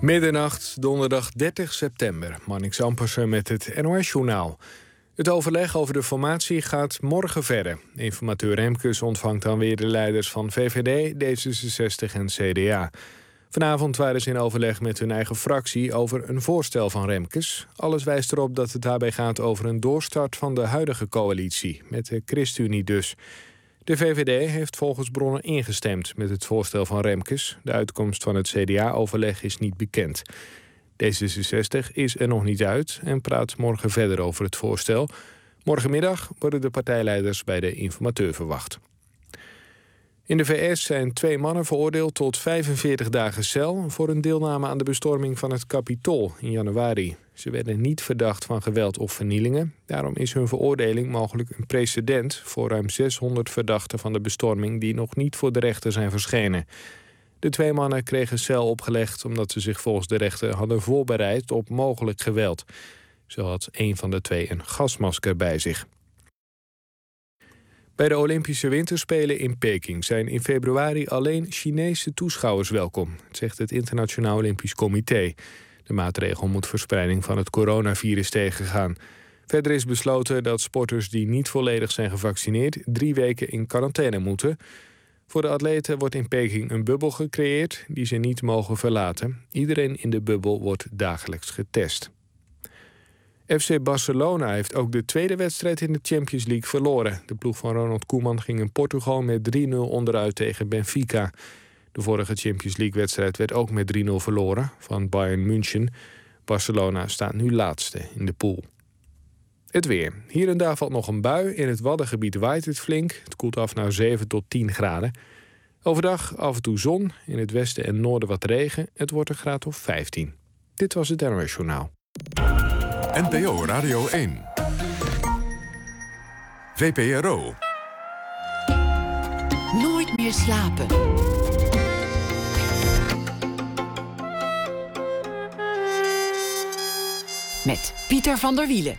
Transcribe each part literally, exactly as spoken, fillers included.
Middernacht, donderdag dertig september. Marnix Ampersen met het N O S-journaal. Het overleg over de formatie gaat morgen verder. Informateur Remkes ontvangt dan weer de leiders van V V D, D zesenzestig en C D A. Vanavond waren ze in overleg met hun eigen fractie over een voorstel van Remkes. Alles wijst erop dat het daarbij gaat over een doorstart van de huidige coalitie, met de ChristenUnie dus. De V V D heeft volgens bronnen ingestemd met het voorstel van Remkes. De uitkomst van het C D A-overleg is niet bekend. D zesenzestig is er nog niet uit en praat morgen verder over het voorstel. Morgenmiddag worden de partijleiders bij de informateur verwacht. In de V S zijn twee mannen veroordeeld tot vijfenveertig dagen cel voor een deelname aan de bestorming van het Capitool in januari. Ze werden niet verdacht van geweld of vernielingen. Daarom is hun veroordeling mogelijk een precedent voor ruim zeshonderd verdachten van de bestorming die nog niet voor de rechter zijn verschenen. De twee mannen kregen cel opgelegd omdat ze zich volgens de rechter hadden voorbereid op mogelijk geweld. Zo had een van de twee een gasmasker bij zich. Bij de Olympische Winterspelen in Peking zijn in februari alleen Chinese toeschouwers welkom, zegt het Internationaal Olympisch Comité. De maatregel moet verspreiding van het coronavirus tegengaan. Verder is besloten dat sporters die niet volledig zijn gevaccineerd drie weken in quarantaine moeten. Voor de atleten wordt in Peking een bubbel gecreëerd die ze niet mogen verlaten. Iedereen in de bubbel wordt dagelijks getest. F C Barcelona heeft ook de tweede wedstrijd in de Champions League verloren. De ploeg van Ronald Koeman ging in Portugal met drie nul onderuit tegen Benfica. De vorige Champions League-wedstrijd werd ook met drie nul verloren van Bayern München. Barcelona staat nu laatste in de pool. Het weer. Hier en daar valt nog een bui. In het Waddengebied waait het flink. Het koelt af naar zeven tot tien graden. Overdag af en toe zon. In het westen en noorden wat regen. Het wordt een graad of vijftien. Dit was het N O S-journaal. N P O Radio één. V P R O. Nooit meer slapen. Met Pieter van der Wielen.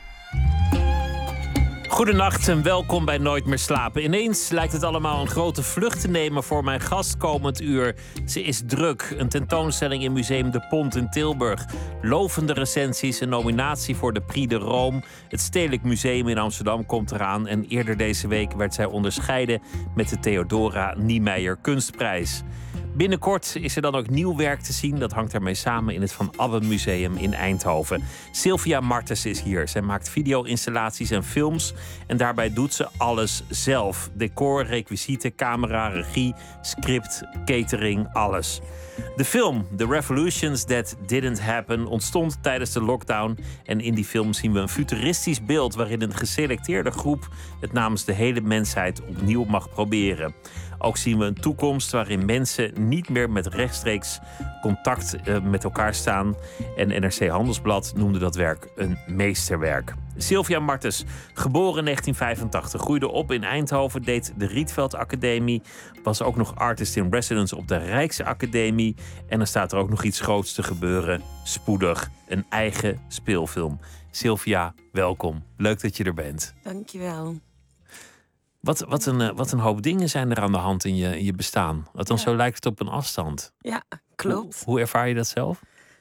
Goedenacht en welkom bij Nooit meer slapen. Ineens lijkt het allemaal een grote vlucht te nemen voor mijn gast komend uur. Ze is druk. Een tentoonstelling in Museum De Pont in Tilburg. Lovende recensies, een nominatie voor de Prix de Rome. Het Stedelijk Museum in Amsterdam komt eraan. En eerder deze week werd zij onderscheiden met de Theodora Niemeyer Kunstprijs. Binnenkort is er dan ook nieuw werk te zien. Dat hangt daarmee samen in het Van Abbe Museum in Eindhoven. Sylvia Martens is hier. Zij maakt video-installaties en films. En daarbij doet ze alles zelf. Decor, requisieten, camera, regie, script, catering, alles. De film The Revolutions That Didn't Happen ontstond tijdens de lockdown. En in die film zien we een futuristisch beeld waarin een geselecteerde groep het namens de hele mensheid opnieuw mag proberen. Ook zien we een toekomst waarin mensen niet meer met rechtstreeks contact uh, met elkaar staan. En N R C Handelsblad noemde dat werk een meesterwerk. Sylvia Martens, geboren in negentien vijfentachtig, groeide op in Eindhoven, deed de Rietveld Academie, was ook nog artist in residence op de Rijksacademie. En dan staat er ook nog iets groots te gebeuren, spoedig, een eigen speelfilm. Sylvia, welkom. Leuk dat je er bent. Dankjewel. Wat, wat, een, wat een hoop dingen zijn er aan de hand in je, in je bestaan. Althans, Ja. zo lijkt het op een afstand. Ja, klopt. Hoe, hoe ervaar je dat zelf?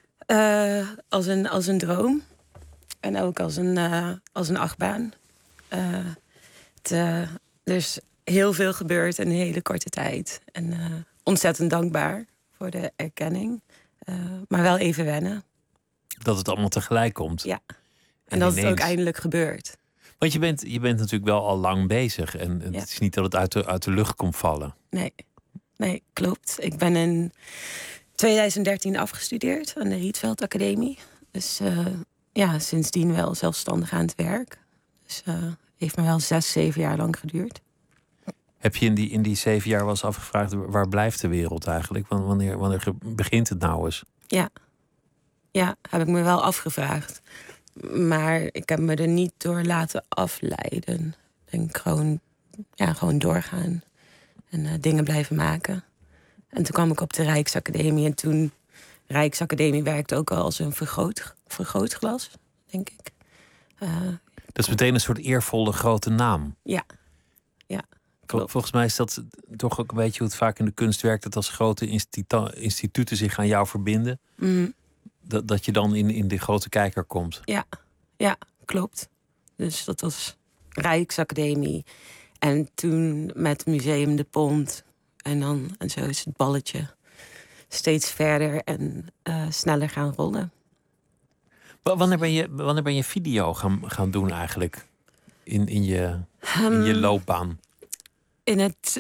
Uh, als, een, als een droom. En ook als een, uh, als een achtbaan. Uh, het, uh, er is heel veel gebeurd in een hele korte tijd. En uh, ontzettend dankbaar voor de erkenning. Uh, maar wel even wennen. Dat het allemaal tegelijk komt. Ja. En, En dat ineens... het ook eindelijk gebeurt. Want je bent, je bent natuurlijk wel al lang bezig. En het Ja. is niet dat het uit de, uit de lucht komt vallen. Nee. Nee, klopt. Ik ben in twintig dertien afgestudeerd aan de Rietveld Academie. Dus uh, ja, sindsdien wel zelfstandig aan het werk. Dus uh, heeft me wel zes, zeven jaar lang geduurd. Heb je in die, in die zeven jaar wel eens afgevraagd, waar blijft de wereld eigenlijk? Wanneer, wanneer begint het nou eens? Ja. Ja, heb ik me wel afgevraagd. Maar ik heb me er niet door laten afleiden. Ik denk gewoon, ja, gewoon doorgaan. En uh, dingen blijven maken. En toen kwam ik op de Rijksacademie. En toen, Rijksacademie werkte ook al als een vergroot, vergrootglas, denk ik. Uh, Dat is meteen een soort eervolle grote naam. Ja, ja. Klopt. Volgens mij is dat toch ook een beetje hoe het vaak in de kunst werkt. Dat als grote institu- instituten zich aan jou verbinden. Mm. dat, dat je dan in, in de grote kijker komt. Ja, ja, klopt. Dus dat was Rijksacademie. En toen met Museum de Pont. En dan en zo is het balletje steeds verder en uh, sneller gaan rollen. Wanneer ben je, wanneer ben je video gaan, gaan doen eigenlijk? In, in, je, in je loopbaan? In het,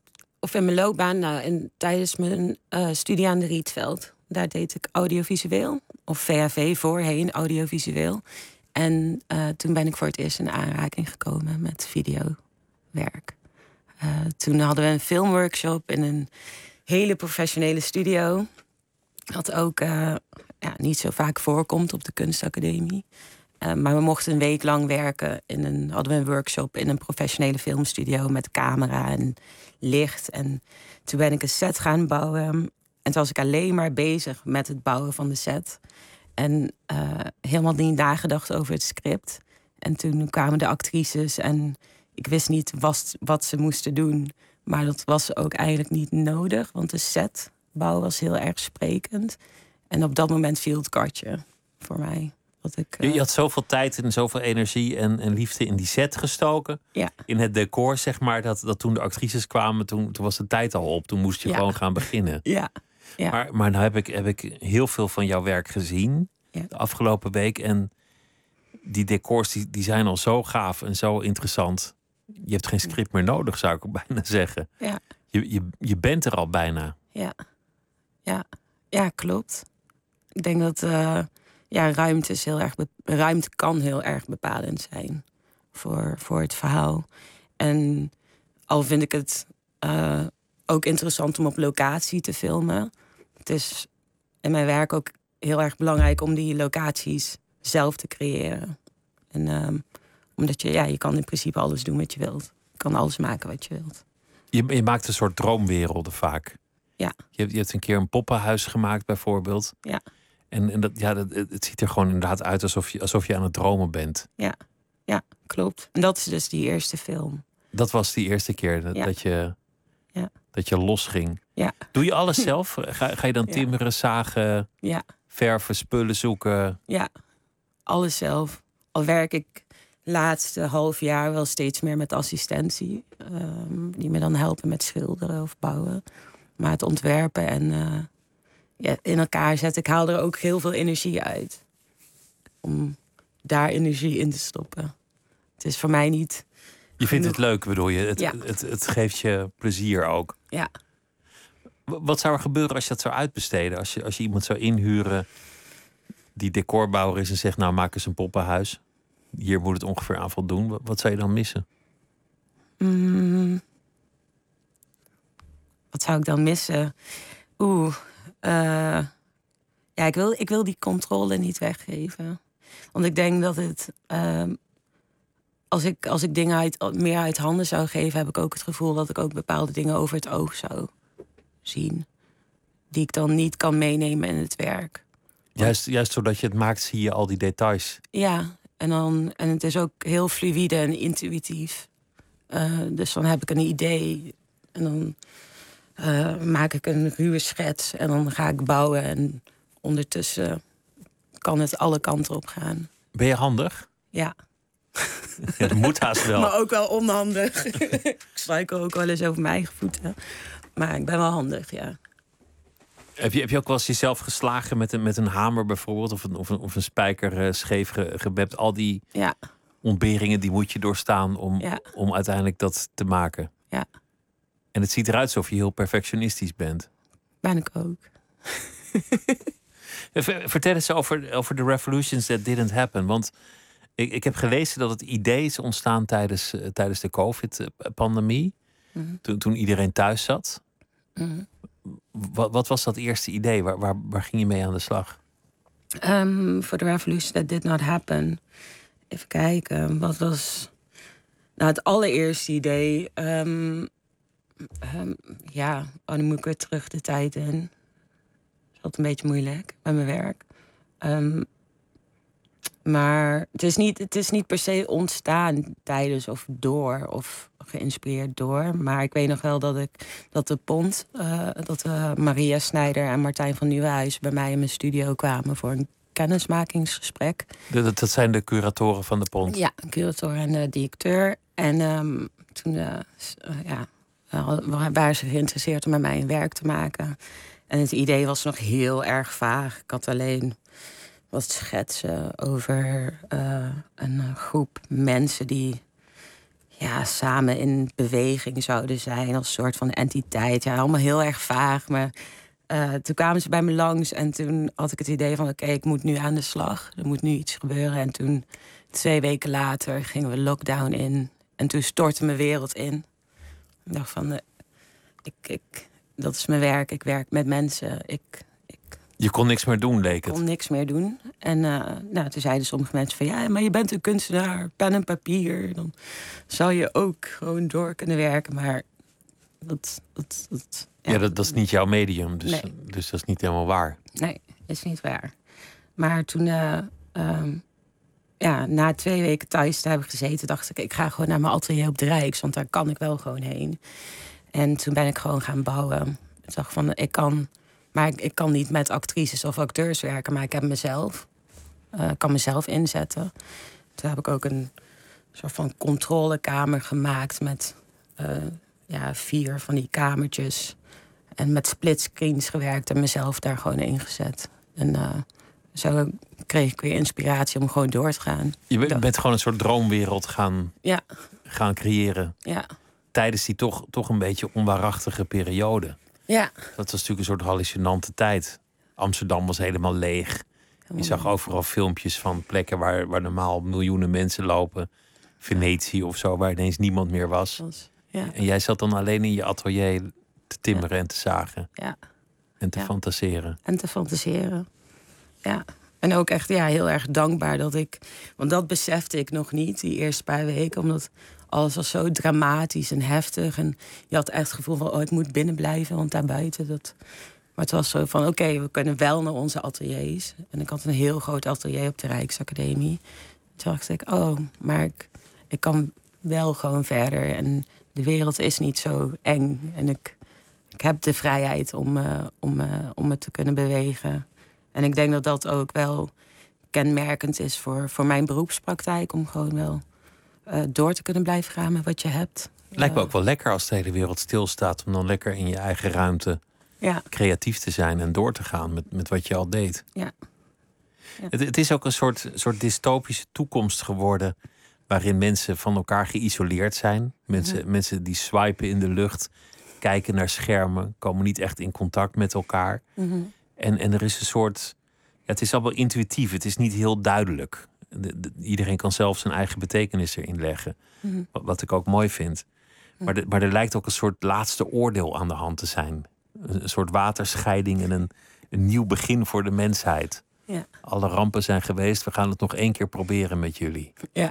of in mijn loopbaan, nou, in, tijdens mijn uh, studie aan de Rietveld. Daar deed ik audiovisueel. Of V H V voorheen, audiovisueel. En uh, toen ben ik voor het eerst in aanraking gekomen met videowerk. Uh, toen hadden we een filmworkshop in een hele professionele studio. Wat ook uh, ja, niet zo vaak voorkomt op de kunstacademie. Uh, maar we mochten een week lang werken. In een, hadden we een workshop in een professionele filmstudio met camera en licht. En toen ben ik een set gaan bouwen. En toen was ik alleen maar bezig met het bouwen van de set. En uh, helemaal niet nagedacht over het script. En toen kwamen de actrices en ik wist niet wat, wat ze moesten doen. Maar dat was ook eigenlijk niet nodig, want de setbouw was heel erg sprekend. En op dat moment viel het kwartje voor mij. Dat ik, uh... Je had zoveel tijd en zoveel energie en, en liefde in die set gestoken. Ja. In het decor, zeg maar, dat, dat toen de actrices kwamen, toen, toen was de tijd al op. Toen moest je ja. gewoon gaan beginnen. Ja. Ja. Maar, maar nou heb ik, heb ik heel veel van jouw werk gezien ja. de afgelopen week. En die decors die, die zijn al zo gaaf en zo interessant. Je hebt geen script meer nodig, zou ik bijna zeggen. Ja. Je, je, je bent er al bijna. Ja, ja. ja klopt. Ik denk dat uh, ja, ruimte, is heel erg ruimte kan heel erg bepalend zijn voor, voor het verhaal. En al vind ik het uh, ook interessant om op locatie te filmen. Het is in mijn werk ook heel erg belangrijk om die locaties zelf te creëren. En uh, omdat je, ja, je kan in principe alles doen wat je wilt. Je kan alles maken wat je wilt. Je, je maakt een soort droomwerelden vaak. Ja. Je hebt, je hebt een keer een poppenhuis gemaakt bijvoorbeeld. Ja. En, en dat, ja, dat, het ziet er gewoon inderdaad uit alsof je, alsof je aan het dromen bent. Ja, ja, klopt. En dat is dus die eerste film. Dat was die eerste keer dat, ja. dat, je, ja. dat je losging. Ja. Doe je alles zelf? Ga, ga je dan ja. timmeren, zagen, ja. verven, spullen zoeken? Ja, alles zelf. Al werk ik laatste half jaar wel steeds meer met assistentie. Um, die me dan helpen met schilderen of bouwen. Maar het ontwerpen en uh, ja, in elkaar zetten. Ik haal er ook heel veel energie uit. Om daar energie in te stoppen. Het is voor mij niet... Je vindt het leuk, bedoel je? Het, ja. het, het, het geeft je plezier ook. Ja. Wat zou er gebeuren als je dat zou uitbesteden? Als je, als je iemand zou inhuren die decorbouwer is en zegt... nou, maak eens een poppenhuis. Hier moet het ongeveer aan voldoen. Wat, wat zou je dan missen? Mm. Wat zou ik dan missen? Oeh. Uh, ja, ik wil, ik wil die controle niet weggeven. Want ik denk dat het... Uh, als, ik, als ik dingen uit, meer uit handen zou geven... heb ik ook het gevoel dat ik ook bepaalde dingen over het oog zou zien. Die ik dan niet kan meenemen in het werk. Juist, juist zodat je het maakt, zie je al die details. Ja, en, dan, en het is ook heel fluïde en intuïtief. Uh, dus dan heb ik een idee. En dan uh, maak ik een ruwe schets. En dan ga ik bouwen. En ondertussen kan het alle kanten op gaan. Ben je handig? Ja. Ja, dat moet haast wel. Maar ook wel onhandig. Ik struikel ook wel eens over mijn eigen voeten. Maar ik ben wel handig, ja. Heb je, heb je ook wel eens jezelf geslagen met een, met een hamer bijvoorbeeld? Of een, of een, of een spijker uh, scheef ge, gebept? Al die ja. ontberingen die moet je doorstaan om, ja. om uiteindelijk dat te maken. Ja. En het ziet eruit alsof je heel perfectionistisch bent. Ben ik ook. Vertel eens over, over the revolutions that didn't happen. Want ik, ik heb gelezen dat het idee is ontstaan tijdens, uh, tijdens de COVID-pandemie. Mm-hmm. Toen, toen iedereen thuis zat. Mm-hmm. Wat, wat was dat eerste idee? Waar, waar, waar ging je mee aan de slag? Um, for the revolution that did not happen. Even kijken, wat was... Nou, het allereerste idee... Um, um, ja, oh, dan moet ik weer terug de tijd in. Dat is altijd een beetje moeilijk bij mijn werk. Um, Maar het is, niet, het is niet per se ontstaan tijdens of door of geïnspireerd door. Maar ik weet nog wel dat ik dat de Pont, uh, dat uh, Maria Snijder en Martijn van Nieuwenhuis bij mij in mijn studio kwamen voor een kennismakingsgesprek. Dat, dat zijn de curatoren van de Pont? Ja, een curator en de directeur. En um, toen uh, ja, waren ze geïnteresseerd om met mij een werk te maken. En het idee was nog heel erg vaag. Ik had alleen wat schetsen over uh, een groep mensen die ja, samen in beweging zouden zijn als een soort van entiteit. Ja, allemaal heel erg vaag. Maar uh, toen kwamen ze bij me langs en toen had ik het idee van oké, okay, ik moet nu aan de slag. Er moet nu iets gebeuren. En toen, twee weken later, gingen we lockdown in. En toen stortte mijn wereld in. Ik dacht van, uh, ik, ik, dat is mijn werk. Ik werk met mensen. Ik, ik Je kon niks meer doen, leek het. Ik kon niks meer doen. En uh, nou, toen zeiden sommige mensen van ja, maar je bent een kunstenaar, pen en papier. Dan zou je ook gewoon door kunnen werken. Maar dat... dat, dat ja, ja dat, dat is niet jouw medium. Dus, nee. dus dat is niet helemaal waar. Nee, is niet waar. Maar toen... Uh, um, ja, na twee weken thuis te hebben gezeten, dacht ik, ik ga gewoon naar mijn atelier op de Rijks, want daar kan ik wel gewoon heen. En toen ben ik gewoon gaan bouwen. Ik dacht van, ik kan, maar ik, ik kan niet met actrices of acteurs werken, maar ik heb mezelf, uh, kan mezelf inzetten. Toen heb ik ook een soort van controlekamer gemaakt met uh, ja, vier van die kamertjes en met splitscreens gewerkt en mezelf daar gewoon ingezet. En uh, zo kreeg ik weer inspiratie om gewoon door te gaan. Je bent, bent gewoon een soort droomwereld gaan, ja. gaan creëren. Ja. Tijdens die toch, toch een beetje onwaarachtige periode. Ja. Dat was natuurlijk een soort hallucinante tijd. Amsterdam was helemaal leeg. Je zag overal filmpjes van plekken waar, waar normaal miljoenen mensen lopen. Venetië of zo, waar ineens niemand meer was. Ja. En jij zat dan alleen in je atelier te timmeren ja. en te zagen. Ja. En te ja. fantaseren. En te fantaseren. Ja. En ook echt ja, heel erg dankbaar dat ik... Want dat besefte ik nog niet, die eerste paar weken. Omdat alles was zo dramatisch en heftig. En je had echt het gevoel van, oh, ik moet binnen blijven. Want daarbuiten, dat... Maar het was zo van, oké, okay, we kunnen wel naar onze ateliers. En ik had een heel groot atelier op de Rijksacademie. Toen dacht ik, oh, maar ik, ik kan wel gewoon verder. En de wereld is niet zo eng. En ik, ik heb de vrijheid om, uh, om, uh, om me te kunnen bewegen. En ik denk dat dat ook wel kenmerkend is voor, voor mijn beroepspraktijk. Om gewoon wel uh, door te kunnen blijven gaan met wat je hebt. Lijkt me ook wel lekker als de hele wereld stilstaat. Om dan lekker in je eigen ruimte ja. creatief te zijn. En door te gaan met, met wat je al deed. Ja. Ja. Het, het is ook een soort, soort dystopische toekomst geworden. Waarin mensen van elkaar geïsoleerd zijn. Mensen, mm-hmm. mensen die swipen in de lucht. Kijken naar schermen. Komen niet echt in contact met elkaar. Mm-hmm. En, en er is een soort... Ja, het is allemaal intuïtief. Het is niet heel duidelijk. De, de, iedereen kan zelf zijn eigen betekenis erin leggen. Mm-hmm. Wat, wat ik ook mooi vind. Mm-hmm. Maar, de, maar er lijkt ook een soort laatste oordeel aan de hand te zijn. Een, een soort waterscheiding en een, een nieuw begin voor de mensheid. Ja. Alle rampen zijn geweest. We gaan het nog één keer proberen met jullie. Ja.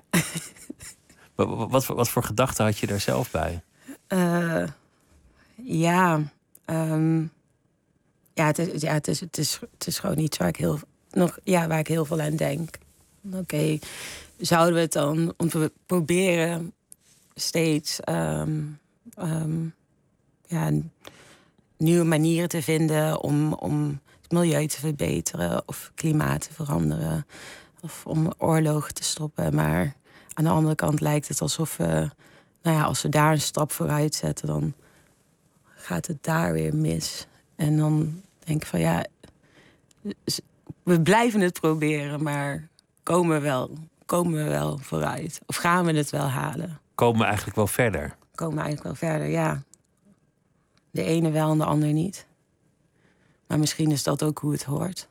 wat, wat, wat voor gedachten had je daar zelf bij? Uh, ja... Um... Ja, het is, ja het, is, het, is, het is gewoon iets waar ik heel, nog, ja, waar ik heel veel aan denk. Oké, okay, zouden we het dan om te proberen steeds um, um, ja, nieuwe manieren te vinden om, om het milieu te verbeteren of klimaat te veranderen of om oorlogen te stoppen. Maar aan de andere kant lijkt het alsof we, nou ja, als we daar een stap vooruit zetten, dan gaat het daar weer mis. En dan denk ik van ja, we blijven het proberen, maar komen we wel, komen we wel vooruit? Of gaan we het wel halen? Komen we eigenlijk wel verder? Komen we eigenlijk wel verder, ja. De ene wel en de ander niet. Maar misschien is dat ook hoe het hoort.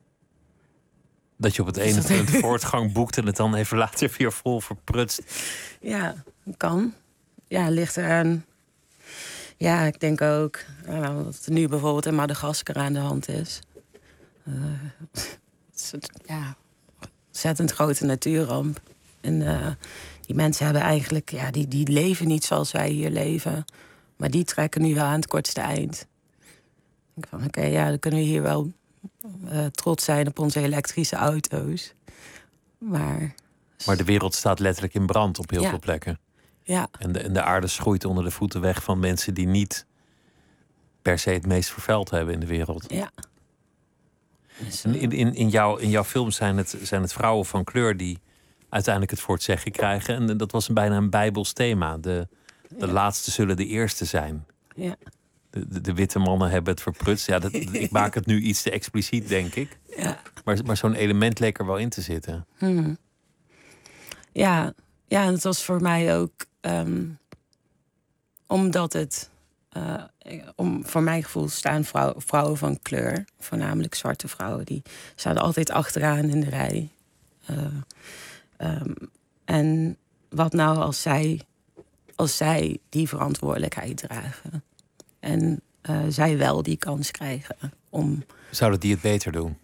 Dat je op het ene punt voortgang boekt en het dan even later weer vol verprutst. Ja, kan. Ja, ligt eraan. Ja, ik denk ook uh, dat er nu bijvoorbeeld in Madagaskar aan de hand is. Uh, het is ja, ontzettend grote natuurramp. En uh, die mensen hebben eigenlijk, ja, die, die leven niet zoals wij hier leven. Maar die trekken nu wel aan het kortste eind. Ik denk van, oké, okay, ja, dan kunnen we hier wel uh, trots zijn op onze elektrische auto's. Maar, Maar de wereld staat letterlijk in brand op heel Ja. veel plekken. ja, En de, en de aarde schroeit onder de voeten weg van mensen die niet per se het meest vervuild hebben in de wereld. ja. Dus, En eh, in, in, in, jouw, in jouw film zijn het, zijn het vrouwen van kleur die uiteindelijk het voor het zeggen krijgen. En dat was een, bijna een bijbels thema. De, de Ja. laatste zullen de eerste zijn. ja, De, de, de witte mannen hebben het verprutst. Ja, dat, ik maak het nu iets te expliciet, denk ik. ja. Maar, maar zo'n element leek er wel in te zitten. Hmm. Ja, ja, en het was voor mij ook ehm, omdat het, eh, om, voor mijn gevoel staan vrouw, vrouwen van kleur, voornamelijk zwarte vrouwen, die staan altijd achteraan in de rij. Eh, ehm, en wat nou als zij, als zij die verantwoordelijkheid dragen en eh, zij wel die kans krijgen om. Zouden die het beter doen?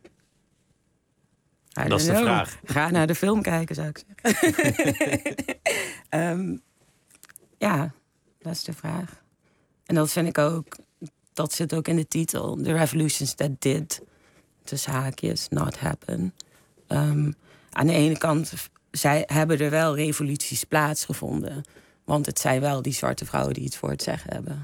I Dat is de don't know. vraag. Ga naar de film kijken, zou ik zeggen. Ehm, ja, dat is de vraag. En dat vind ik ook, dat zit ook in de titel. The revolutions that did, tussen haakjes, not happen. Ehm, aan de ene kant, zij hebben er wel revoluties plaatsgevonden. Want het zijn wel die zwarte vrouwen die het voor het zeggen hebben.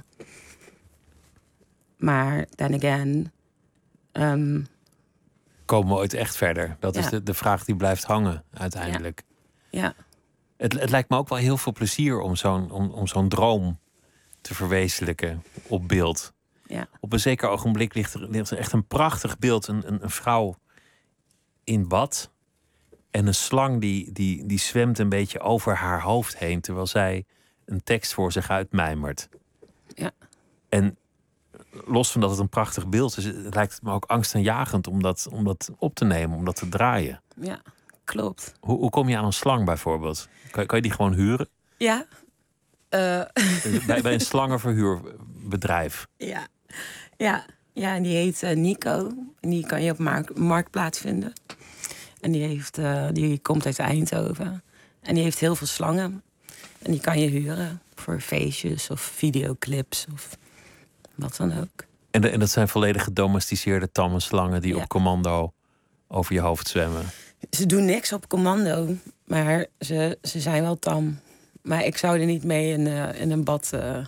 Maar, then again... ehm, Komen we ooit echt verder? Dat is Ja. de, de vraag die blijft hangen uiteindelijk. ja, Het, het lijkt me ook wel heel veel plezier om zo'n, om, om zo'n droom te verwezenlijken op beeld. ja, Op een zeker ogenblik ligt er, ligt er echt een prachtig beeld. Een, een, een vrouw in bad. En een slang die, die, die zwemt een beetje over haar hoofd heen. Terwijl zij een tekst voor zich uitmijmert. ja. En los van dat het een prachtig beeld is, het lijkt het me ook angstaanjagend om dat, om dat op te nemen, om dat te draaien. Ja, klopt. Hoe, hoe kom je aan een slang bijvoorbeeld? Kan, kan je die gewoon huren? Ja. Eh, bij, bij een slangenverhuurbedrijf. ja. Ja. Ja, en die heet eh, Nico. En die kan je op mark Marktplaats vinden. En die, heeft, eh, die komt uit Eindhoven. En die heeft heel veel slangen. En die kan je huren voor feestjes of videoclips of wat dan ook. En, de, en dat zijn volledig gedomesticeerde tamme slangen die Ja. op commando over je hoofd zwemmen. Ze doen niks op commando, maar ze, ze zijn wel tam. Maar ik zou er niet mee in, eh, in een bad, eh,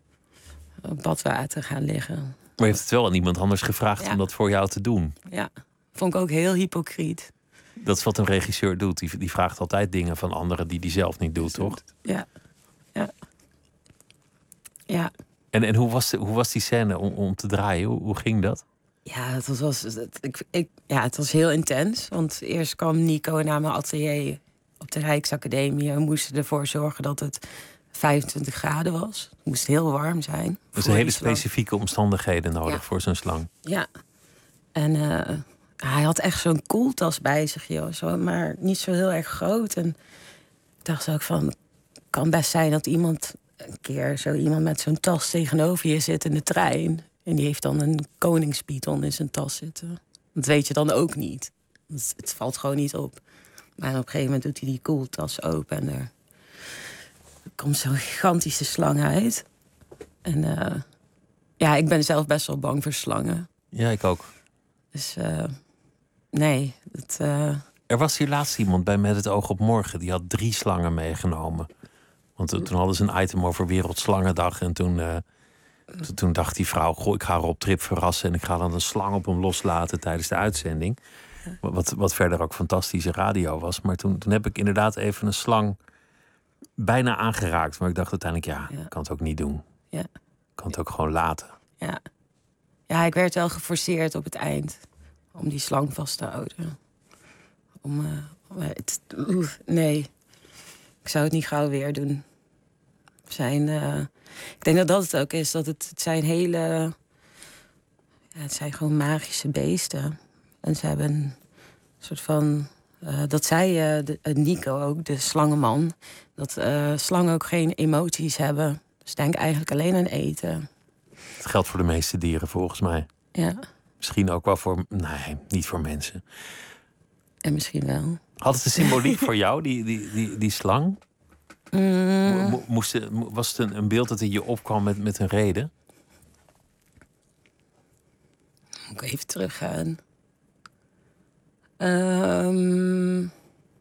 badwater gaan liggen. Maar je heeft het wel aan iemand anders gevraagd Ja. om dat voor jou te doen. Ja, vond ik ook heel hypocriet. Dat is wat een regisseur doet. Die, die vraagt altijd dingen van anderen die hij zelf niet doet, toch? Ja, ja. Ja, En, en hoe, was de, hoe was die scène om, om te draaien? Hoe, hoe ging dat? ja het, was, was, het, ik, ik, ja, het was heel intens. Want eerst kwam Nico naar mijn atelier op de Rijksacademie. En we moesten ervoor zorgen dat het vijfentwintig graden was. Het moest heel warm zijn. Er voor zijn hele die slang. specifieke omstandigheden nodig Ja. voor zo'n slang. Ja. En eh, hij had echt zo'n koeltas bij zich, joh. Zo, maar niet zo heel erg groot. En ik dacht ook van, het kan best zijn dat iemand een keer zo iemand met zo'n tas tegenover je zit in de trein. En die heeft dan een koningspython in zijn tas zitten. Dat weet je dan ook niet. Het, het valt gewoon niet op. Maar op een gegeven moment doet hij die koeltas open en er komt zo'n gigantische slang uit. En eh, ja, ik ben zelf best wel bang voor slangen. Ja, ik ook. Dus eh, nee, het, eh, Er was hier laatst iemand bij Met het oog op morgen. Die had drie slangen meegenomen. Want to- toen hadden ze een item over Wereldslangendag. En toen, eh, to- toen dacht die vrouw, goh, ik ga Rob Trip verrassen. En ik ga dan een slang op hem loslaten tijdens de uitzending. Wat, wat verder ook fantastische radio was. Maar toen, toen heb ik inderdaad even een slang bijna aangeraakt. Maar ik dacht uiteindelijk, ja, Ja. ik kan het ook niet doen. Ja. Ik kan het ook gewoon laten. ja. ja, ik werd wel geforceerd op het eind om die slang vast te houden. Om, eh, om het, oeh, nee, ik zou het niet gauw weer doen. Zijn, eh, ik denk dat dat het ook is, dat het, het zijn hele, ja, het zijn gewoon magische beesten. En ze hebben een soort van, eh, dat zei eh, de, eh, Nico ook, de slangenman, dat eh, slangen ook geen emoties hebben. Ze denken eigenlijk alleen aan eten. Het geldt voor de meeste dieren volgens mij. Ja, Misschien ook wel voor, nee, niet voor mensen. en misschien wel. Had het een symboliek voor jou, die, die, die, die slang? Mm, Mo- moest het, mo- was het een, een beeld dat in je opkwam met, met een reden? moet ik even teruggaan. Ehm,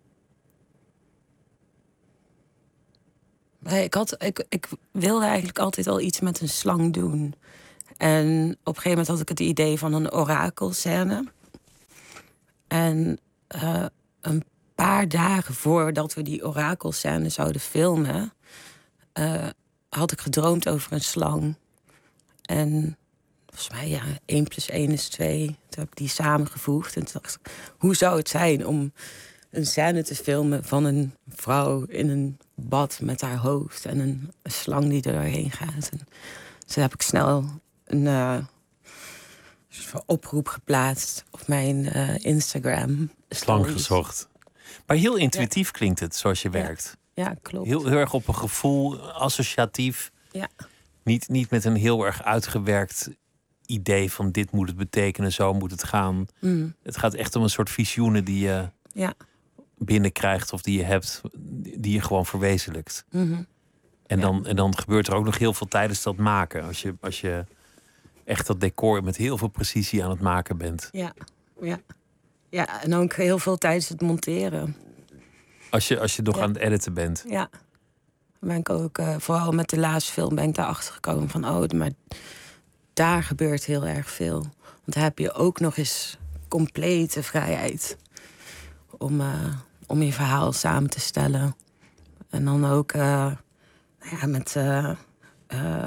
Nee, ik, had, ik, ik wilde eigenlijk altijd al iets met een slang doen. En op een gegeven moment had ik het idee van een orakelscène. En uh, een paar dagen voordat we die orakelscène zouden filmen... Uh, had ik gedroomd over een slang. En volgens mij, ja, één plus één is twee. Toen heb ik die samengevoegd. En toen dacht ik, hoe zou het zijn om een scène te filmen van een vrouw in een bad met haar hoofd en een, een slang die er doorheen gaat. En toen heb ik snel een uh, oproep geplaatst op mijn uh, Instagram. Slang gezocht. Maar heel intuïtief ja. klinkt het, zoals je werkt. Ja, ja klopt. Heel, heel erg op een gevoel, associatief. Ja. Niet, niet met een heel erg uitgewerkt idee van dit moet het betekenen, zo moet het gaan. Mm. Het gaat echt om een soort visioenen die je ja. binnenkrijgt of die je hebt, die je gewoon verwezenlijkt. Mm-hmm. En, ja. dan, en dan gebeurt er ook nog heel veel tijdens dat maken. Als je, als je echt dat decor met heel veel precisie aan het maken bent. Ja, ja. Ja, en ook heel veel tijdens het monteren. Als je, als je nog ja. aan het editen bent. Ja. Dan ben ik ook, uh, vooral met de laatste film ben ik daarachter gekomen van... oh, maar daar gebeurt heel erg veel. Want daar heb je ook nog eens complete vrijheid. Om, uh, om je verhaal samen te stellen. En dan ook uh, nou ja, met uh, uh,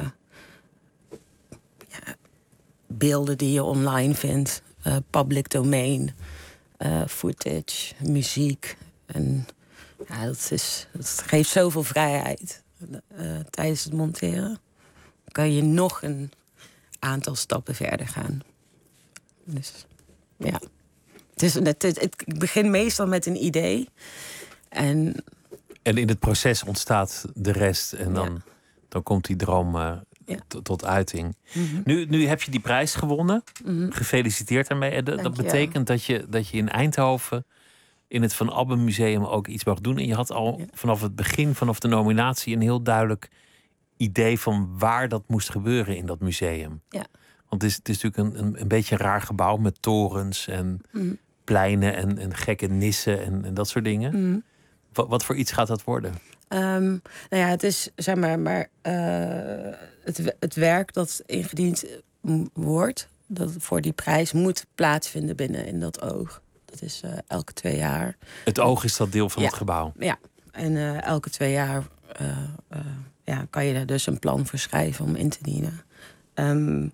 ja, beelden die je online vindt. Uh, public domain, uh, footage, muziek. En ja, dat, is, dat geeft zoveel vrijheid. Uh, tijdens het monteren kan je nog een aantal stappen verder gaan. Dus ja, het is, het, het, het, ik begin meestal met een idee. En, en in het proces ontstaat de rest. En dan, ja. dan komt die droom uh, ja. t- tot uiting. Mm-hmm. Nu, nu heb je die prijs gewonnen. Mm-hmm. Gefeliciteerd daarmee. En d- dat betekent dat je, dat je in Eindhoven in het Van Abbe Museum ook iets mag doen. En je had al ja. vanaf het begin, vanaf de nominatie, een heel duidelijk idee van waar dat moest gebeuren in dat museum. Ja. Want het is, het is natuurlijk een, een, een beetje een raar gebouw met torens en mm. pleinen en, en gekke nissen en, en dat soort dingen. Mm. Wat, wat voor iets gaat dat worden? Um, nou ja, het is, zeg maar, maar uh, het, het werk dat ingediend wordt, dat voor die prijs moet plaatsvinden binnen in dat oog. Dat is uh, elke twee jaar. Het oog is dat deel van ja. het gebouw? Ja, en uh, elke twee jaar uh, uh, ja, kan je daar dus een plan voor schrijven om in te dienen. Um,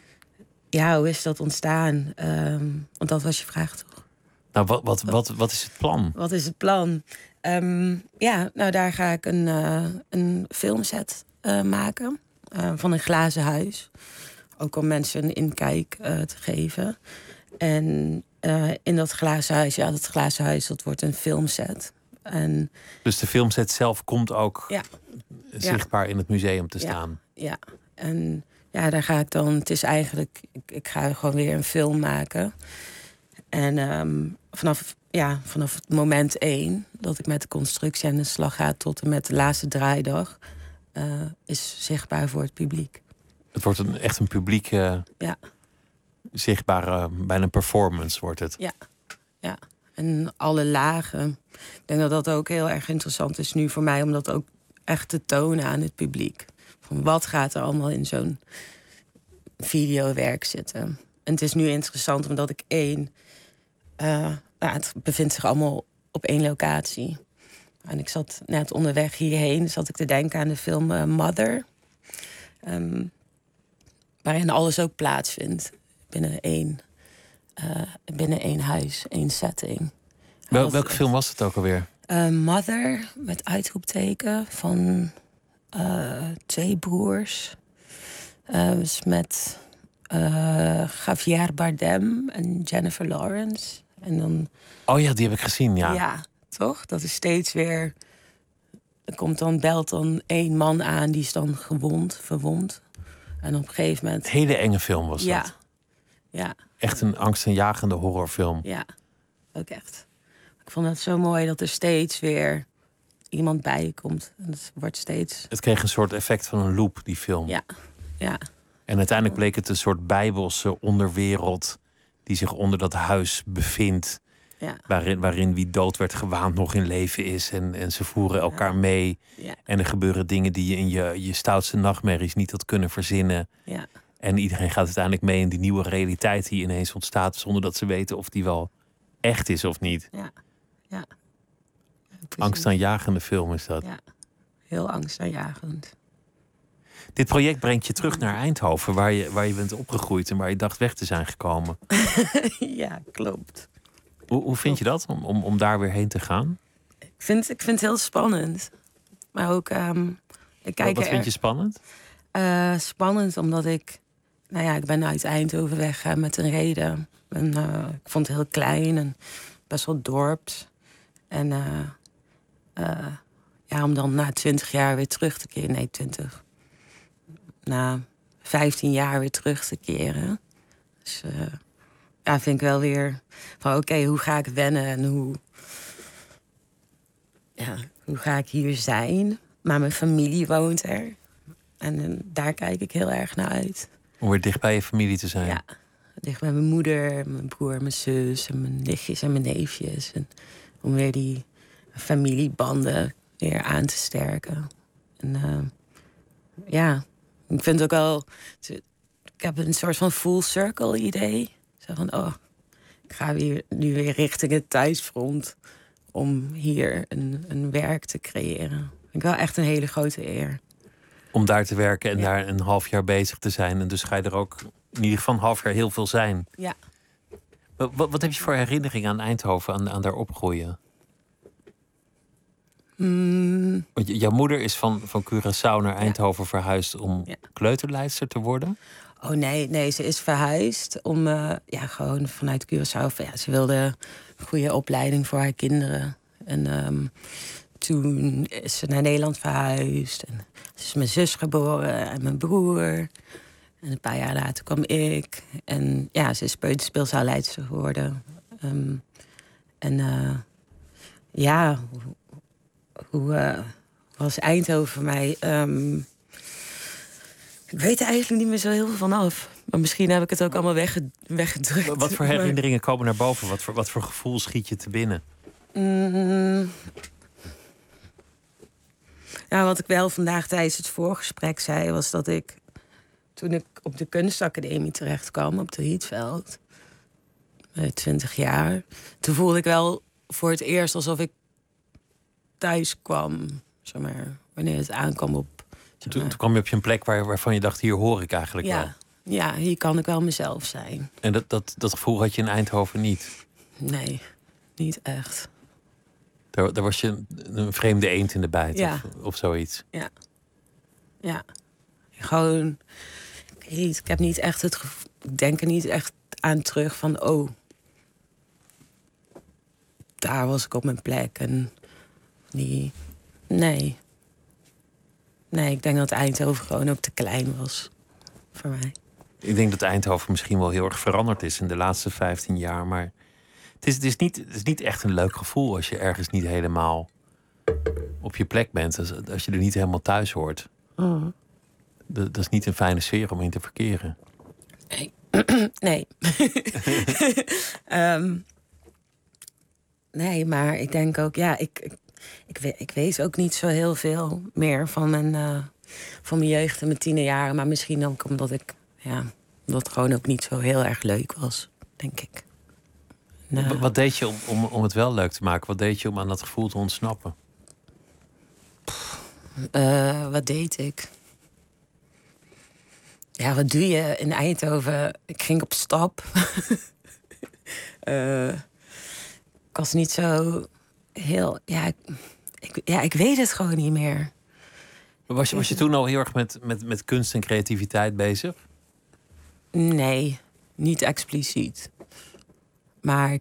ja, hoe is dat ontstaan? Um, want dat was je vraag, toch? Nou, wat, wat, wat, wat is het plan? Wat is het plan? Um, ja, nou daar ga ik een, uh, een filmset uh, maken uh, van een glazen huis. Ook om mensen een inkijk uh, te geven. En uh, in dat glazen huis, ja, dat glazen huis, dat wordt een filmset. En, dus de filmset zelf komt ook ja, zichtbaar ja. in het museum te ja, staan? Ja, en ja, daar ga ik dan... Het is eigenlijk... Ik, ik ga gewoon weer een film maken. En um, vanaf, ja, vanaf het moment één dat ik met de constructie aan de slag ga tot en met de laatste draaidag, uh, is zichtbaar voor het publiek. Het wordt een, echt een publiek uh, ja. zichtbare, bijna een performance wordt het. Ja, ja. En alle lagen. Ik denk dat dat ook heel erg interessant is nu voor mij, om dat ook echt te tonen aan het publiek. Van wat gaat er allemaal in zo'n videowerk zitten. En het is nu interessant omdat ik één... Uh, nou, het bevindt zich allemaal op één locatie. En ik zat net onderweg hierheen, zat ik te denken aan de film uh, Mother. Um, waarin alles ook plaatsvindt binnen één, uh, binnen één huis, één setting. Wel, welke film was het ook alweer? Uh, Mother, met uitroepteken, van uh, twee broers. Uh, dus met uh, Javier Bardem en Jennifer Lawrence. En dan, oh ja, die heb ik gezien, ja. Ja, toch? Dat is steeds weer... Er komt dan, belt dan één man aan, die is dan gewond, verwond. En op een gegeven moment... Een hele enge film was ja. dat. Ja. Echt een angstaanjagende horrorfilm. Ja, ook echt. Ik vond het zo mooi dat er steeds weer iemand bij komt. En het wordt steeds... Het kreeg een soort effect van een loop, die film. Ja, ja. En uiteindelijk bleek het een soort bijbelse onderwereld die zich onder dat huis bevindt. Ja. Waarin, waarin wie dood werd gewaand nog in leven is. En, en ze voeren elkaar ja. mee. Ja. En er gebeuren dingen die je in je, je stoutste nachtmerries niet had kunnen verzinnen. Ja. En iedereen gaat uiteindelijk mee in die nieuwe realiteit die ineens ontstaat. Zonder dat ze weten of die wel echt is of niet. Ja. Ja. Angstaanjagende film is dat. Ja, heel angstaanjagend. Dit project brengt je terug naar Eindhoven, waar je, waar je bent opgegroeid en waar je dacht weg te zijn gekomen. Ja, klopt. Hoe, hoe vind je dat, om, om, om daar weer heen te gaan? Ik vind, ik vind het heel spannend. Maar ook... Um, ik kijk wat wat vind er, je spannend? Uh, spannend, omdat ik... Nou ja, ik ben uit Eindhoven weg uh, met een reden. En, uh, ik vond het heel klein en best wel dorps. En uh, uh, ja, om dan na twintig jaar weer terug te keren... Nee, twintig... Na vijftien jaar weer terug te keren. Dus uh, ja, vind ik wel weer van oké, okay, hoe ga ik wennen en hoe, ja, hoe ga ik hier zijn? Maar mijn familie woont er. En uh, daar kijk ik heel erg naar uit. Om weer dicht bij je familie te zijn? Ja, dicht bij mijn moeder, mijn broer, mijn zus en mijn nichtjes en mijn neefjes. En om weer die familiebanden weer aan te sterken. En uh, ja... Ik vind ook wel... Ik heb een soort van full circle idee. Zo van, oh, ik ga weer, nu weer richting het thuisfront... om hier een, een werk te creëren. Vind ik wel echt een hele grote eer. Om daar te werken en ja. daar een half jaar bezig te zijn. En dus ga je er ook in ieder geval een half jaar heel veel zijn. Ja. Wat, wat, wat heb je voor herinnering aan Eindhoven, aan, aan daar opgroeien? Mm. Want jouw moeder is van, van Curaçao naar Eindhoven ja. verhuisd om ja. kleuterleidster te worden? Oh nee, nee, ze is verhuisd om uh, ja, gewoon vanuit Curaçao. Ja, ze wilde een goede opleiding voor haar kinderen. En um, toen is ze naar Nederland verhuisd. En ze is mijn zus geboren en mijn broer. En een paar jaar later kwam ik. En ja, ze is peuterspeelzaalleidster geworden. Um, en uh, ja... Hoe uh, was Eindhoven voor mij? Um, ik weet er eigenlijk niet meer zo heel veel van af. Maar misschien heb ik het ook allemaal wegge- weggedrukt. Wat voor herinneringen komen naar boven? Wat voor, wat voor gevoel schiet je te binnen? Mm, ja, wat ik wel vandaag tijdens het voorgesprek zei... was dat ik, toen ik op de kunstacademie terecht kwam... op de Rietveld, twintig jaar... toen voelde ik wel voor het eerst alsof ik... thuis kwam, zeg maar, wanneer het aankwam op... Toen, toen kwam je op een plek waar, waarvan je dacht, hier hoor ik eigenlijk ja, wel. Ja, hier kan ik wel mezelf zijn. En dat, dat, dat gevoel had je in Eindhoven niet? Nee, niet echt. Daar, daar was je een vreemde eend in de bijt ja. of, of zoiets? Ja. Ja. Gewoon, ik, weet niet, ik heb niet echt het gevoel... Ik denk er niet echt aan terug van, oh... daar was ik op mijn plek en... Die, nee. Nee, ik denk dat Eindhoven gewoon ook te klein was. Voor mij. Ik denk dat Eindhoven misschien wel heel erg veranderd is in de laatste vijftien jaar. Maar het is, het is, niet, het is niet echt een leuk gevoel als je ergens niet helemaal op je plek bent. Als, als je er niet helemaal thuis hoort. Oh. Dat, dat is niet een fijne sfeer om in te verkeren. Nee. nee. um, nee, maar ik denk ook, ja, ik... ik Ik weet, ik weet ook niet zo heel veel meer van mijn, uh, van mijn jeugd en mijn tienerjaren. Maar misschien ook omdat ik, ja, omdat het gewoon ook niet zo heel erg leuk was, denk ik. Nou, wat, wat deed je om, om, om het wel leuk te maken? Wat deed je om aan dat gevoel te ontsnappen? Uh, wat deed ik? Ja, wat doe je in Eindhoven? Ik ging op stap. uh, ik was niet zo... Heel, ja ik, ik, ja, ik weet het gewoon niet meer. Was je, was je toen al heel erg met, met, met kunst en creativiteit bezig? Nee, niet expliciet. Maar,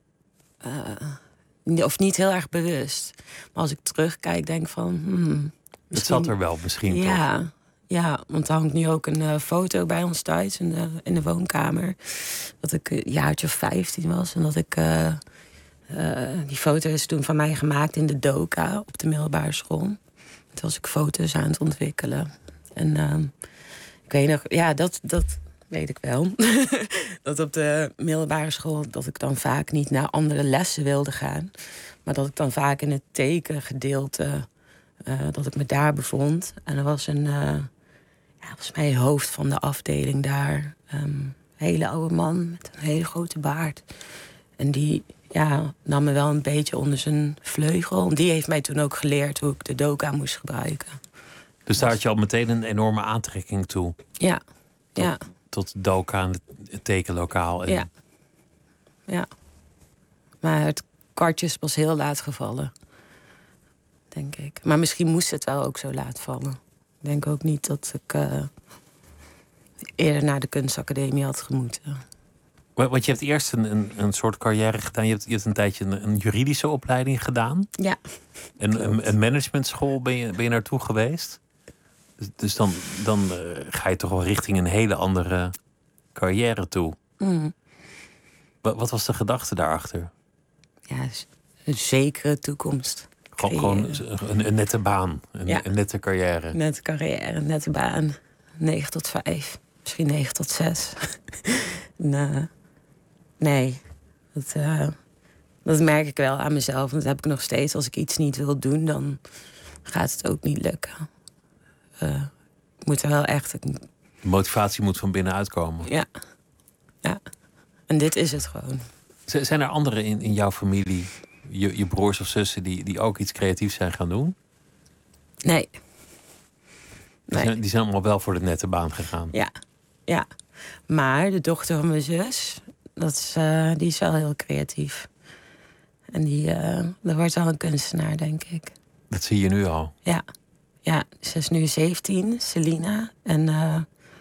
uh, of niet heel erg bewust. Maar als ik terugkijk, denk ik van... Hmm, het zat er wel, misschien ja, toch? Ja, want er hangt nu ook een uh, foto bij ons thuis in de, in de woonkamer. Dat ik een jaartje of vijftien was en dat ik... Uh, Uh, die foto is toen van mij gemaakt in de doka op de middelbare school. Toen was ik foto's aan het ontwikkelen. En uh, ik weet nog, ja, dat, dat, weet ik wel. Dat op de middelbare school dat ik dan vaak niet naar andere lessen wilde gaan. Maar dat ik dan vaak in het tekengedeelte, uh, dat ik me daar bevond. En er was een, uh, ja, volgens mij hoofd van de afdeling daar. Um, een hele oude man met een hele grote baard. En die ja, nam me wel een beetje onder zijn vleugel. En die heeft mij toen ook geleerd hoe ik de doka moest gebruiken. Dus daar had je al meteen een enorme aantrekking toe? Ja. Tot, ja. tot doka en het tekenlokaal? En... Ja. Ja. Maar het kwartje is pas heel laat gevallen. Denk ik. Maar misschien moest het wel ook zo laat vallen. Ik denk ook niet dat ik uh, eerder naar de kunstacademie had gemoeten. Want je hebt eerst een, een, een soort carrière gedaan. Je hebt, je hebt een tijdje een, een juridische opleiding gedaan. Ja. En een, een managementschool ben je, ben je naartoe geweest. Dus, dus dan, dan uh, ga je toch wel richting een hele andere carrière toe. Mm. Wat, wat was de gedachte daarachter? Ja, een zekere toekomst. Gewoon, gewoon een, een nette baan. Een, ja. een nette carrière. Nette carrière, een nette baan. negen tot vijf. Misschien negen tot zes. nee. Nee. Dat, uh, dat merk ik wel aan mezelf. En dat heb ik nog steeds. Als ik iets niet wil doen, dan gaat het ook niet lukken. Uh, ik moet er wel echt... De motivatie moet van binnenuit komen. Ja. Ja. En dit is het gewoon. Z- zijn er anderen in, in jouw familie, je, je broers of zussen, die, die ook iets creatiefs zijn gaan doen? Nee. Die, nee. zijn, die zijn allemaal wel voor de nette baan gegaan? Ja. Ja. Maar de dochter van mijn zus, dat is, uh, die is wel heel creatief. En die, uh, dat wordt wel een kunstenaar, denk ik. Dat zie je nu al? Ja. Ja, ze is nu zeventien, Selina. En uh,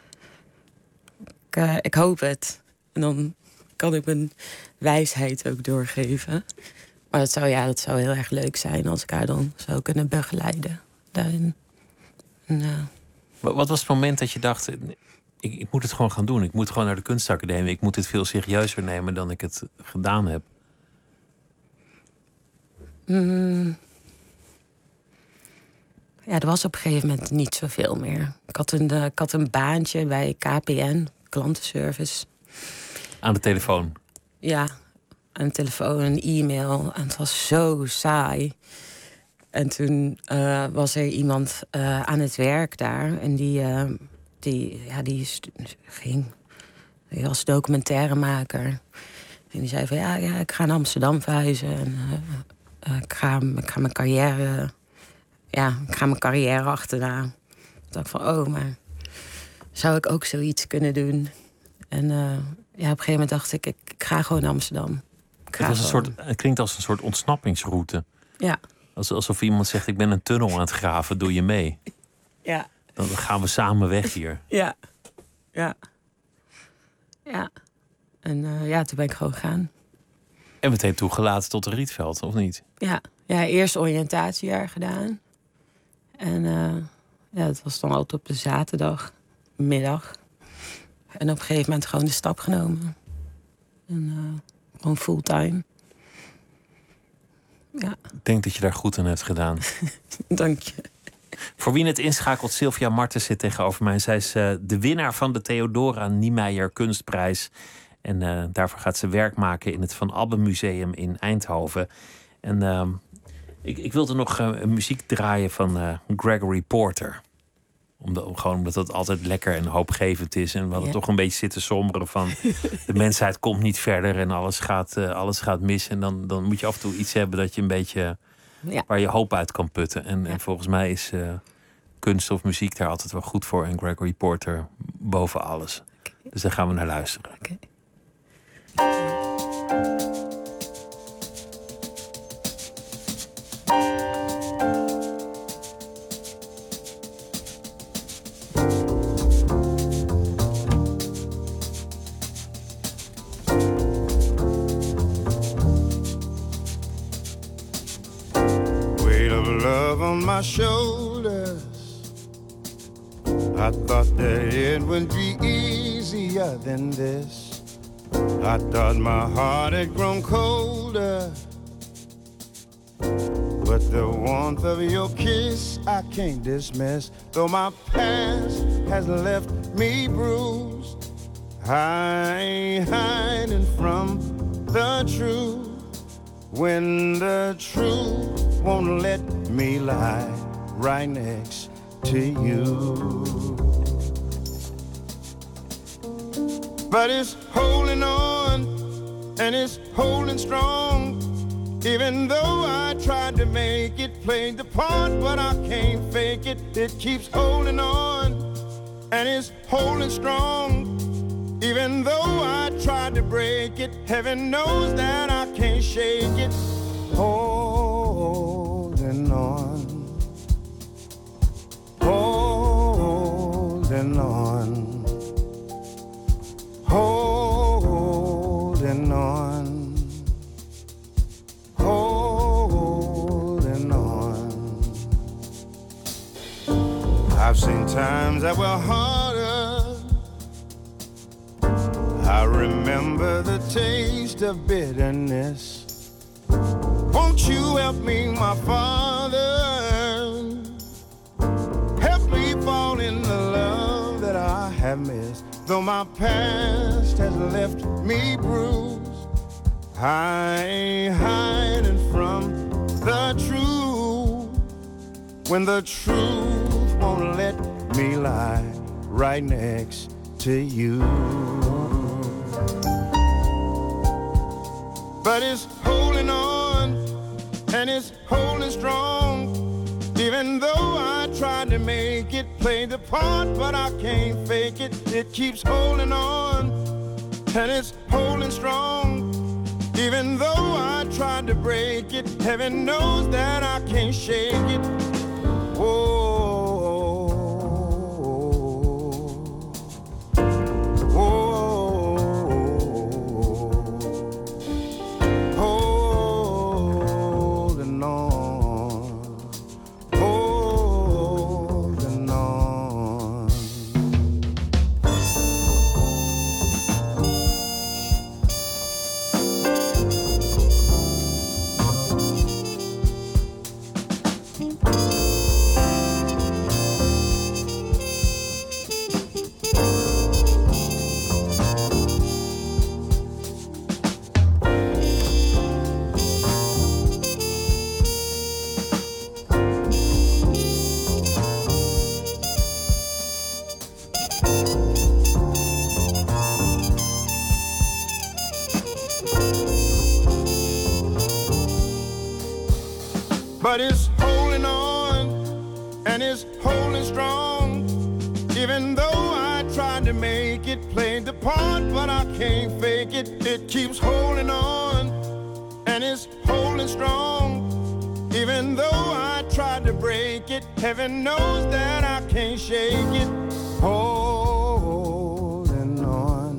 ik, uh, ik hoop het. En dan kan ik mijn wijsheid ook doorgeven. Maar dat zou, ja, dat zou heel erg leuk zijn als ik haar dan zou kunnen begeleiden daarin. En, uh, wat, wat was het moment dat je dacht, ik, ik moet het gewoon gaan doen. Ik moet gewoon naar de kunstacademie. Ik moet dit veel serieuzer nemen dan ik het gedaan heb. Mm, ja, er was op een gegeven moment niet zoveel meer. Ik had een, uh, ik had een baantje bij K P N, klantenservice. Aan de telefoon? Ja, aan de telefoon, een e-mail. En het was zo saai. En toen uh, was er iemand uh, aan het werk daar. En die, uh, die, ja, die ging... Die was documentairemaker. En die zei van, ja, ja ik ga naar Amsterdam verhuizen. En uh, uh, ik, ga, ik ga mijn carrière... Ja, ik ga mijn carrière achterna. Toen dacht ik van, oh, maar... Zou ik ook zoiets kunnen doen? En uh, ja, op een gegeven moment dacht ik, ik, ik ga gewoon naar Amsterdam. Het, was een soort, het klinkt als een soort ontsnappingsroute. Ja. Alsof iemand zegt, ik ben een tunnel aan het graven, doe je mee? Ja. Dan gaan we samen weg hier. Ja. Ja. Ja. En uh, ja, toen ben ik gewoon gegaan. En meteen toegelaten tot de Rietveld, of niet? Ja. Ja, eerst oriëntatiejaar gedaan. En uh, ja, dat was dan altijd op de zaterdagmiddag. En op een gegeven moment gewoon de stap genomen. En uh, gewoon fulltime. Ja. Ik denk dat je daar goed aan hebt gedaan. Dank je. Voor wie het inschakelt, Sylvia Martens zit tegenover mij. Zij is uh, de winnaar van de Theodora Niemeyer Kunstprijs. En uh, daarvoor gaat ze werk maken in het Van Abbe Museum in Eindhoven. En uh, ik, ik wilde nog uh, muziek draaien van uh, Gregory Porter. Omdat, gewoon omdat het altijd lekker en hoopgevend is. En we hadden ja. toch een beetje zitten somberen van... de mensheid komt niet verder en alles gaat, uh, alles gaat mis. En dan, dan moet je af en toe iets hebben dat je een beetje... Ja. waar je hoop uit kan putten. En, ja. en volgens mij is uh, kunst of muziek daar altijd wel goed voor. En Gregory Porter boven alles. Okay. Dus daar gaan we naar luisteren. Okay. My shoulders, I thought that it would be easier than this. I thought my heart had grown colder, but the warmth of your kiss I can't dismiss. Though my past has left me bruised, I ain't hiding from the truth when the truth won't let me lie right next to you. But it's holding on and it's holding strong. Even though I tried to make it, played the part, but I can't fake it. It keeps holding on and it's holding strong. Even though I tried to break it, heaven knows that I can't shake it. Holding on, holding on, holding on, holding on. I've seen times that were harder. I remember the taste of bitterness. Won't you help me, my Father? Help me fall in the love that I have missed. Though my past has left me bruised, I ain't hiding from the truth when the truth won't let me lie right next to you. But it's holding on and it's holding strong. Even though I tried to make it, play the part, but I can't fake it. It keeps holding on and it's holding strong. Even though I tried to break it, heaven knows that I can't shake it. Oh. But it's holding on and it's holding strong. Even though I tried to make it, played the part, but I can't fake it. It keeps holding on and it's holding strong. Even though I tried to break it, heaven knows that I can't shake it. Holding on,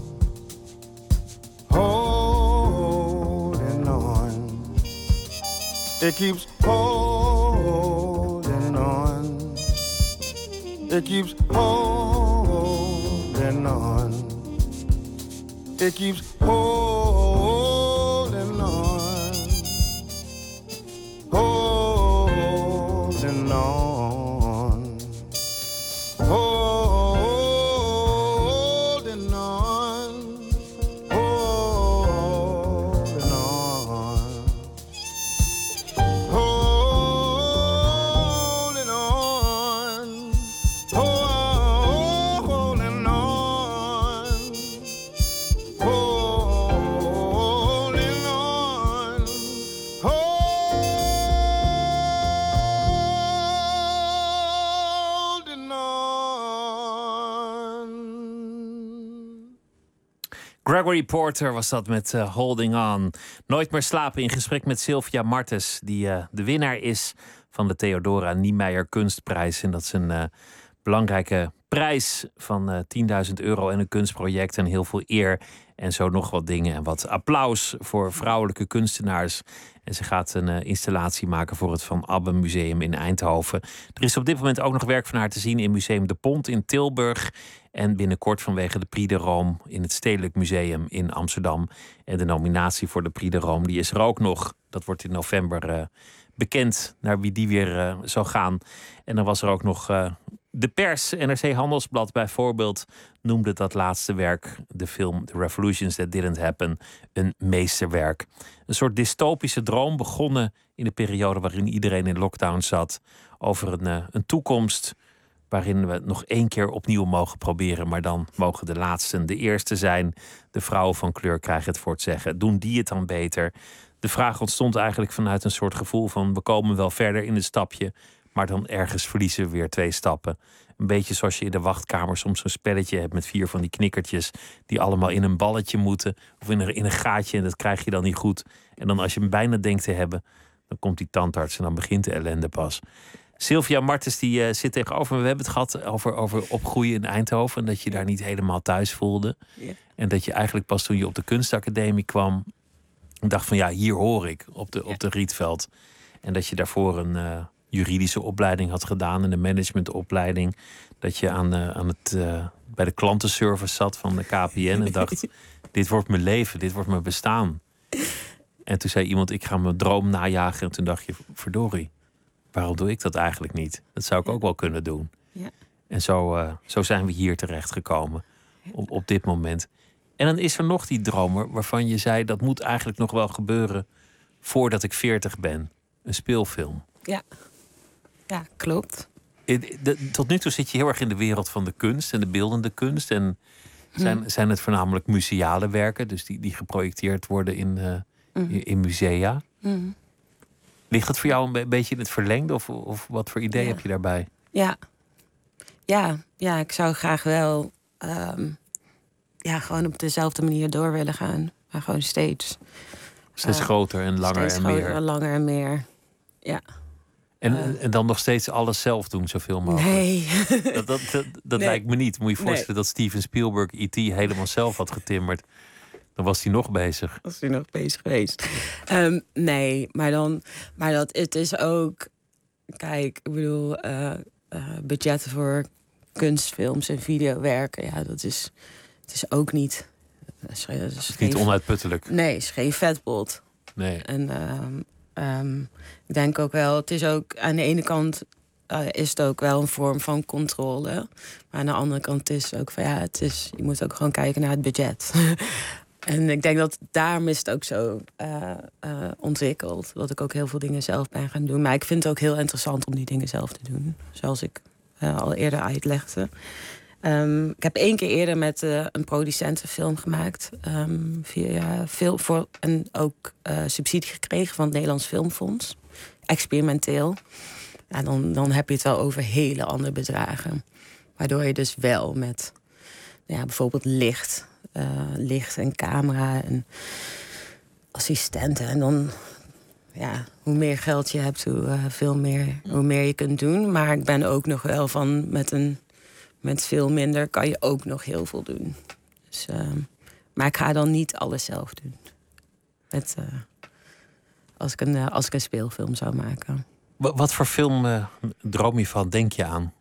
holding on. It keeps holding on. It keeps holding on. It keeps holding on. Holding on. Holding on. Holding on. Holding on, holding on, holding on, holding on. Gregory Porter was dat met uh, Holding On. Nooit meer slapen in gesprek met Sylvia Martens, die uh, de winnaar is van de Theodora Niemeyer Kunstprijs. En dat is een uh, belangrijke prijs van uh, tienduizend euro en een kunstproject en heel veel eer. En zo nog wat dingen en wat applaus voor vrouwelijke kunstenaars. En ze gaat een uh, installatie maken voor het Van Abbe Museum in Eindhoven. Er is op dit moment ook nog werk van haar te zien in Museum De Pont in Tilburg. En binnenkort vanwege de Prix de Rome in het Stedelijk Museum in Amsterdam. En de nominatie voor de Prix de Rome die is er ook nog. Dat wordt in november uh, bekend naar wie die weer uh, zou gaan. En dan was er ook nog uh, De pers, N R C Handelsblad bijvoorbeeld, noemde dat laatste werk, de film The Revolutions That Didn't Happen, een meesterwerk. Een soort dystopische droom, begonnen in de periode waarin iedereen in lockdown zat, over een, uh, een toekomst waarin we het nog één keer opnieuw mogen proberen, maar dan mogen de laatsten de eerste zijn. De vrouwen van kleur krijgen het voor het zeggen. Doen die het dan beter? De vraag ontstond eigenlijk vanuit een soort gevoel van, we komen wel verder in het stapje, maar dan ergens verliezen we weer twee stappen. Een beetje zoals je in de wachtkamer soms zo'n spelletje hebt met vier van die knikkertjes die allemaal in een balletje moeten of in een, in een gaatje en dat krijg je dan niet goed. En dan als je hem bijna denkt te hebben, dan komt die tandarts en dan begint de ellende pas. Sylvia Martens die uh, zit tegenover me. We hebben het gehad over, over opgroeien in Eindhoven en dat je daar niet helemaal thuis voelde. Ja. En dat je eigenlijk pas toen je op de kunstacademie kwam dacht van ja, hier hoor ik op de, ja. op de Rietveld. En dat je daarvoor een uh, juridische opleiding had gedaan en een managementopleiding. Dat je aan, uh, aan het, uh, bij de klantenservice zat van de K P N en dacht, dit wordt mijn leven, dit wordt mijn bestaan. En toen zei iemand, ik ga mijn droom najagen. En toen dacht je, verdorie, waarom doe ik dat eigenlijk niet? Dat zou ik ook wel kunnen doen. Ja. En zo, uh, zo zijn we hier terecht gekomen op, op dit moment. En dan is er nog die dromer waarvan je zei, dat moet eigenlijk nog wel gebeuren voordat ik veertig ben. Een speelfilm. Ja, ja, klopt. Tot nu toe zit je heel erg in de wereld van de kunst en de beeldende kunst. En zijn, hmm. zijn het voornamelijk museale werken, dus die, die geprojecteerd worden in, uh, hmm. in, in musea. Hmm. Ligt het voor jou een be- beetje in het verlengde? Of, of wat voor idee ja. heb je daarbij? Ja, ja, ja ik zou graag wel um, ja, gewoon op dezelfde manier door willen gaan. Maar gewoon steeds. Steeds uh, groter en langer steeds en groter, meer. langer en meer, ja. En, uh, en dan nog steeds alles zelf doen, zoveel mogelijk? Nee. Dat, dat, dat, dat nee. lijkt me niet. Moet je je voorstellen nee. dat Steven Spielberg E T helemaal zelf had getimmerd. Dan was hij nog bezig. Was hij nog bezig geweest. Um, nee, maar dan... Maar dat, het is ook... Kijk, ik bedoel... Uh, uh, budgetten voor kunstfilms en videowerken... Ja, dat is... Het is ook niet... Dat is, dat is, is geen, niet onuitputtelijk. Nee, het is geen vetpot. Nee. En um, um, ik denk ook wel... Het is ook... Aan de ene kant... Uh, is het ook wel een vorm van controle. Maar aan de andere kant is het ook van... Ja, het is... Je moet ook gewoon kijken naar het budget... En ik denk dat daarom is het ook zo uh, uh, ontwikkeld. Dat ik ook heel veel dingen zelf ben gaan doen. Maar ik vind het ook heel interessant om die dingen zelf te doen. Zoals ik uh, al eerder uitlegde. Um, ik heb één keer eerder met uh, een producentenfilm gemaakt. Um, via veel voor, en ook uh, subsidie gekregen van het Nederlands Filmfonds. Experimenteel. Ja, dan, dan heb je het wel over hele andere bedragen. Waardoor je dus wel met ja, bijvoorbeeld licht... Uh, licht en camera en assistenten. En dan, ja, hoe meer geld je hebt, hoe, uh, veel meer, hoe meer je kunt doen. Maar ik ben ook nog wel van, met, een, met veel minder kan je ook nog heel veel doen. Dus, uh, maar ik ga dan niet alles zelf doen. Met, uh, als, ik een, uh, als ik een speelfilm zou maken. Wat, wat voor film uh, droom je van, denk je aan?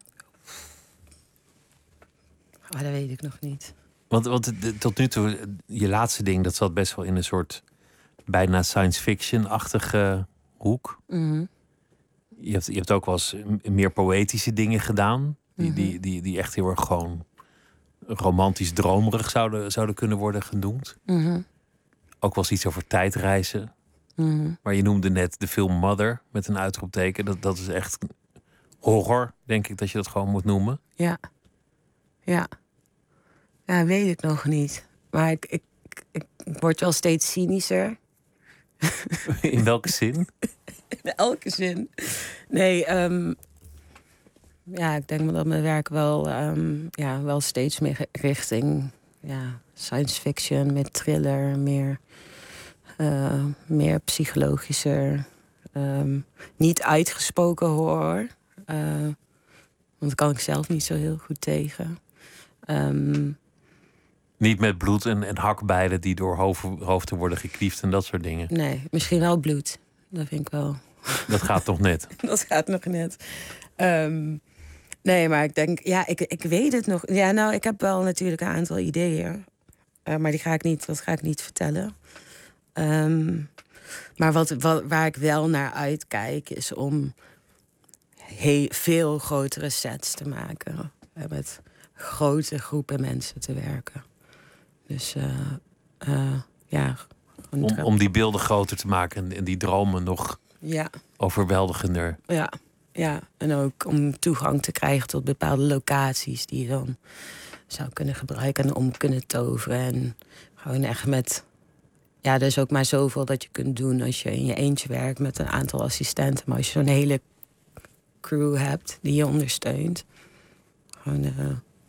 Oh, dat weet ik nog niet. Want, want tot nu toe, je laatste ding, dat zat best wel in een soort bijna science fiction-achtige hoek. Mm-hmm. Je hebt, je hebt ook wel eens meer poëtische dingen gedaan. Die, Mm-hmm. die, die, die echt heel erg gewoon romantisch dromerig zouden, zouden kunnen worden genoemd. Mm-hmm. Ook wel eens iets over tijdreizen. Mm-hmm. Maar je noemde net de film Mother met een uitroepteken. Dat, dat is echt horror, denk ik dat je dat gewoon moet noemen. Ja, ja. Ja, weet ik nog niet. Maar ik, ik, ik, ik word wel steeds cynischer. In welke zin? In elke zin. Nee, um, ja, ik denk dat mijn werk wel, um, ja, wel steeds meer richting ja, science fiction, meer thriller, meer, uh, meer psychologischer. Um, niet uitgesproken horror. Uh, want daar kan ik zelf niet zo heel goed tegen. Um, Niet met bloed en, en hakbijlen die door hoofd, hoofden worden gekliefd en dat soort dingen. Nee, misschien wel bloed. Dat vind ik wel. Dat gaat toch net? Dat gaat nog net. Um, nee, maar ik denk, ja, ik, ik weet het nog. Ja, nou, ik heb wel natuurlijk een aantal ideeën. Uh, maar die ga ik niet, dat ga ik niet vertellen. Um, maar wat, wat, waar ik wel naar uitkijk is om heel, veel grotere sets te maken. Met grote groepen mensen te werken. Dus uh, uh, ja... Om, om die beelden groter te maken en, en die dromen nog ja. overweldigender. Ja, ja, en ook om toegang te krijgen tot bepaalde locaties die je dan zou kunnen gebruiken en om kunnen toveren. En gewoon echt met... Ja, er is ook maar zoveel dat je kunt doen als je in je eentje werkt met een aantal assistenten. Maar als je zo'n hele crew hebt die je ondersteunt. Gewoon, uh,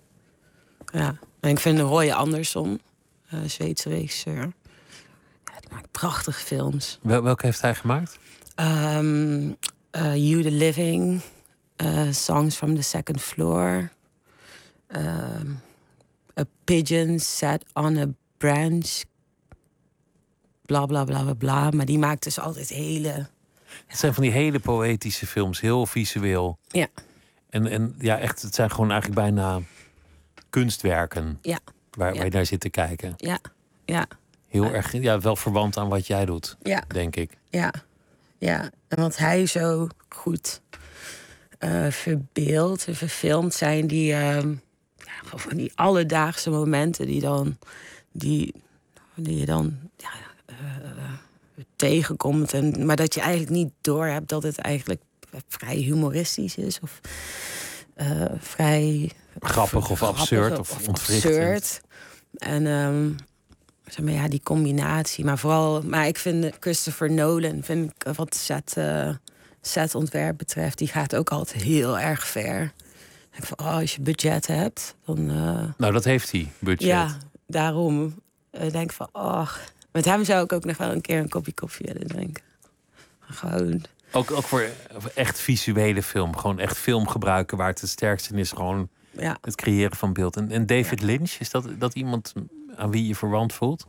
ja. En ik vind Roy Andersson, uh, Zweedse regisseur... Hij maakt prachtige films. Wel, welke heeft hij gemaakt? Um, uh, You the Living, uh, Songs from the Second Floor, um, A Pigeon Sat on a Branch, bla bla bla bla bla. Maar die maakt dus altijd hele... Het zijn van die hele poëtische films, heel visueel. Ja. En, en ja, echt, het zijn gewoon eigenlijk bijna kunstwerken. Ja. Waar, ja. waar je naar zit te kijken. Ja, ja. Heel erg, ja, wel verwant aan wat jij doet, ja. denk ik. Ja, ja. En wat hij zo goed uh, verbeeldt en verfilmt zijn die, uh, ja, van die alledaagse momenten die dan, die, die je dan ja, uh, tegenkomt. En, maar dat je eigenlijk niet doorhebt dat het eigenlijk vrij humoristisch is of uh, vrij grappig of grappig, absurd of, of ontwrichtend. Absurd. En um, zeg maar, ja, die combinatie. Maar vooral, maar ik vind Christopher Nolan, vind ik wat set, uh, setontwerp betreft, die gaat ook altijd heel erg ver. Ik van, oh, als je budget hebt, dan. Uh, nou, dat heeft hij, budget. Ja, daarom uh, denk ik van, oh, met hem zou ik ook nog wel een keer een kopje koffie willen drinken. Gewoon. Ook, ook voor echt visuele film, gewoon echt film gebruiken waar het het sterkste in is, gewoon ja. het creëren van beeld. En, en David ja. Lynch, is dat, dat iemand aan wie je verwant voelt?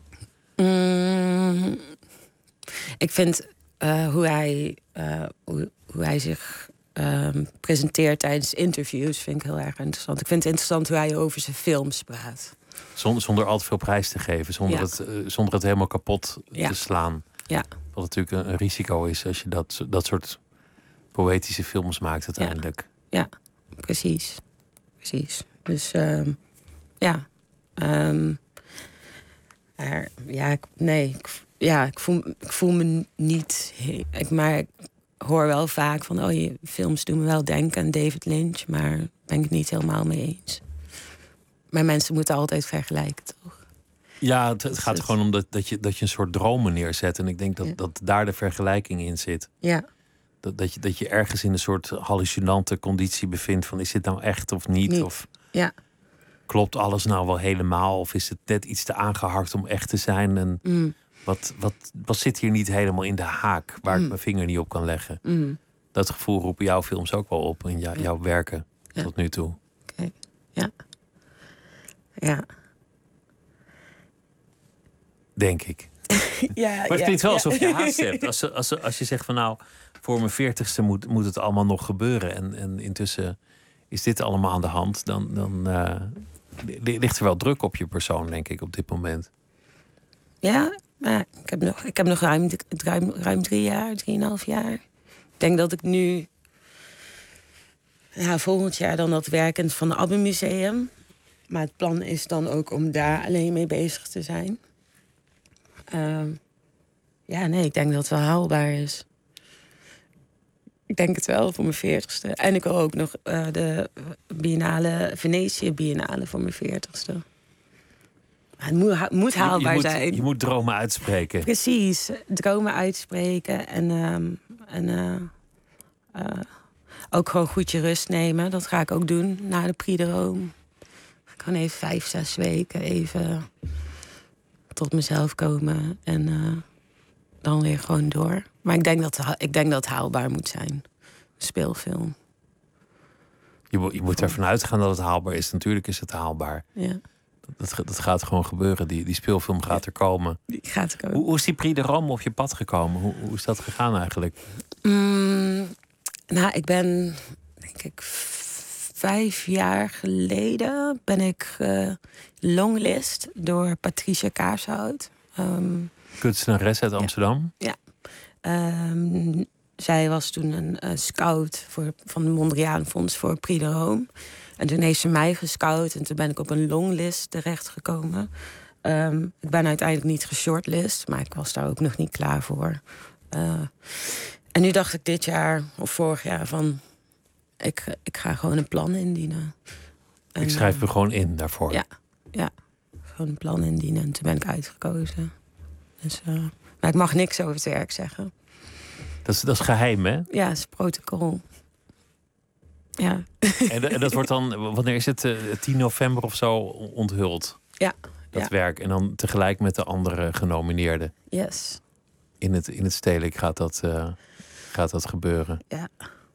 Mm, ik vind uh, hoe, hij, uh, hoe, hoe hij zich uh, presenteert tijdens interviews vind ik heel erg interessant. Ik vind het interessant hoe hij over zijn films praat. Zonder, zonder al te veel prijs te geven, zonder, ja. het, uh, zonder het helemaal kapot ja. te slaan. Ja. Wat natuurlijk een, een risico is als je dat, dat soort poëtische films maakt uiteindelijk. Ja, ja precies. Precies. Dus um, ja... Um, Maar, ja, ik, nee, ik, ja, ik, voel, ik voel me niet... Ik, maar ik hoor wel vaak van... oh, je films doen me wel denken aan David Lynch... maar daar ben ik het niet helemaal mee eens. Maar mensen moeten altijd vergelijken, toch? Ja, het, het dus gaat het... gewoon om dat, dat, je, dat je een soort dromen neerzet. En ik denk dat, ja. dat daar de vergelijking in zit. Ja. Dat, dat, je, dat je ergens in een soort hallucinante conditie bevindt... van is dit nou echt of niet? niet. Of... Ja. Klopt alles nou wel helemaal? Of is het net iets te aangehakt om echt te zijn? En mm. wat, wat, wat zit hier niet helemaal in de haak... waar mm. ik mijn vinger niet op kan leggen? Mm. Dat gevoel roepen jouw films ook wel op... in jou, jouw werken ja. tot nu toe. Oké, okay. ja. Ja. Denk ik. ja, maar het ja, klinkt wel ja. alsof je haast hebt. Als, als, als je zegt van nou... voor mijn veertigste moet, moet het allemaal nog gebeuren... en, en intussen... is dit allemaal aan de hand, dan, dan uh, ligt er wel druk op je persoon, denk ik, op dit moment. Ja, maar ik heb nog, ik heb nog ruim, ruim, ruim drie jaar, drieënhalf jaar. Ik denk dat ik nu, ja, volgend jaar dan dat werkend van het ABBA-museum. Maar het plan is dan ook om daar alleen mee bezig te zijn. Uh, ja, nee, ik denk dat het wel haalbaar is. Ik denk het wel, voor mijn veertigste. En ik wil ook nog uh, de Biennale, Venetië Biennale voor mijn veertigste. Het moet, ha- moet haalbaar je, je moet, zijn. Je moet dromen uitspreken. Precies, dromen uitspreken. En, um, en uh, uh, ook gewoon goed je rust nemen. Dat ga ik ook doen na de Prix de Rome. Ik kan even vijf, zes weken even tot mezelf komen. En uh, dan weer gewoon door. Maar ik denk dat, ik denk dat het haalbaar moet zijn. Een speelfilm. Je, je moet ervan uitgaan dat het haalbaar is. Natuurlijk is het haalbaar. Ja. Dat, dat gaat gewoon gebeuren. Die, die speelfilm gaat er komen. Die gaat er komen. Hoe, hoe is die Prix de Rome op je pad gekomen? Hoe, hoe is dat gegaan eigenlijk? Mm, nou, ik ben, denk ik, vijf jaar geleden... ben ik uh, longlist door Patricia Kaarshout. Um, Kunstenares uit Amsterdam? Ja. ja. Um, zij was toen een uh, scout voor, van het Mondriaan Fonds voor Prix de Rome. En toen heeft ze mij gescout en toen ben ik op een longlist terechtgekomen. Um, ik ben uiteindelijk niet geshortlist, maar ik was daar ook nog niet klaar voor. Uh, en nu dacht ik dit jaar of vorig jaar van... ik, ik ga gewoon een plan indienen. En, ik schrijf me uh, gewoon in daarvoor. Ja, ja, gewoon een plan indienen. En toen ben ik uitgekozen. Dus, uh, maar ik mag niks over het werk zeggen. Dat is, dat is geheim, hè? Ja, het is protocol. Ja. En, en dat wordt dan, wanneer is het? Uh, tien november of zo onthuld? Ja. Dat ja. werk. En dan tegelijk met de andere genomineerden. Yes. In het, in het stedelijk gaat dat, uh, gaat dat gebeuren. Ja.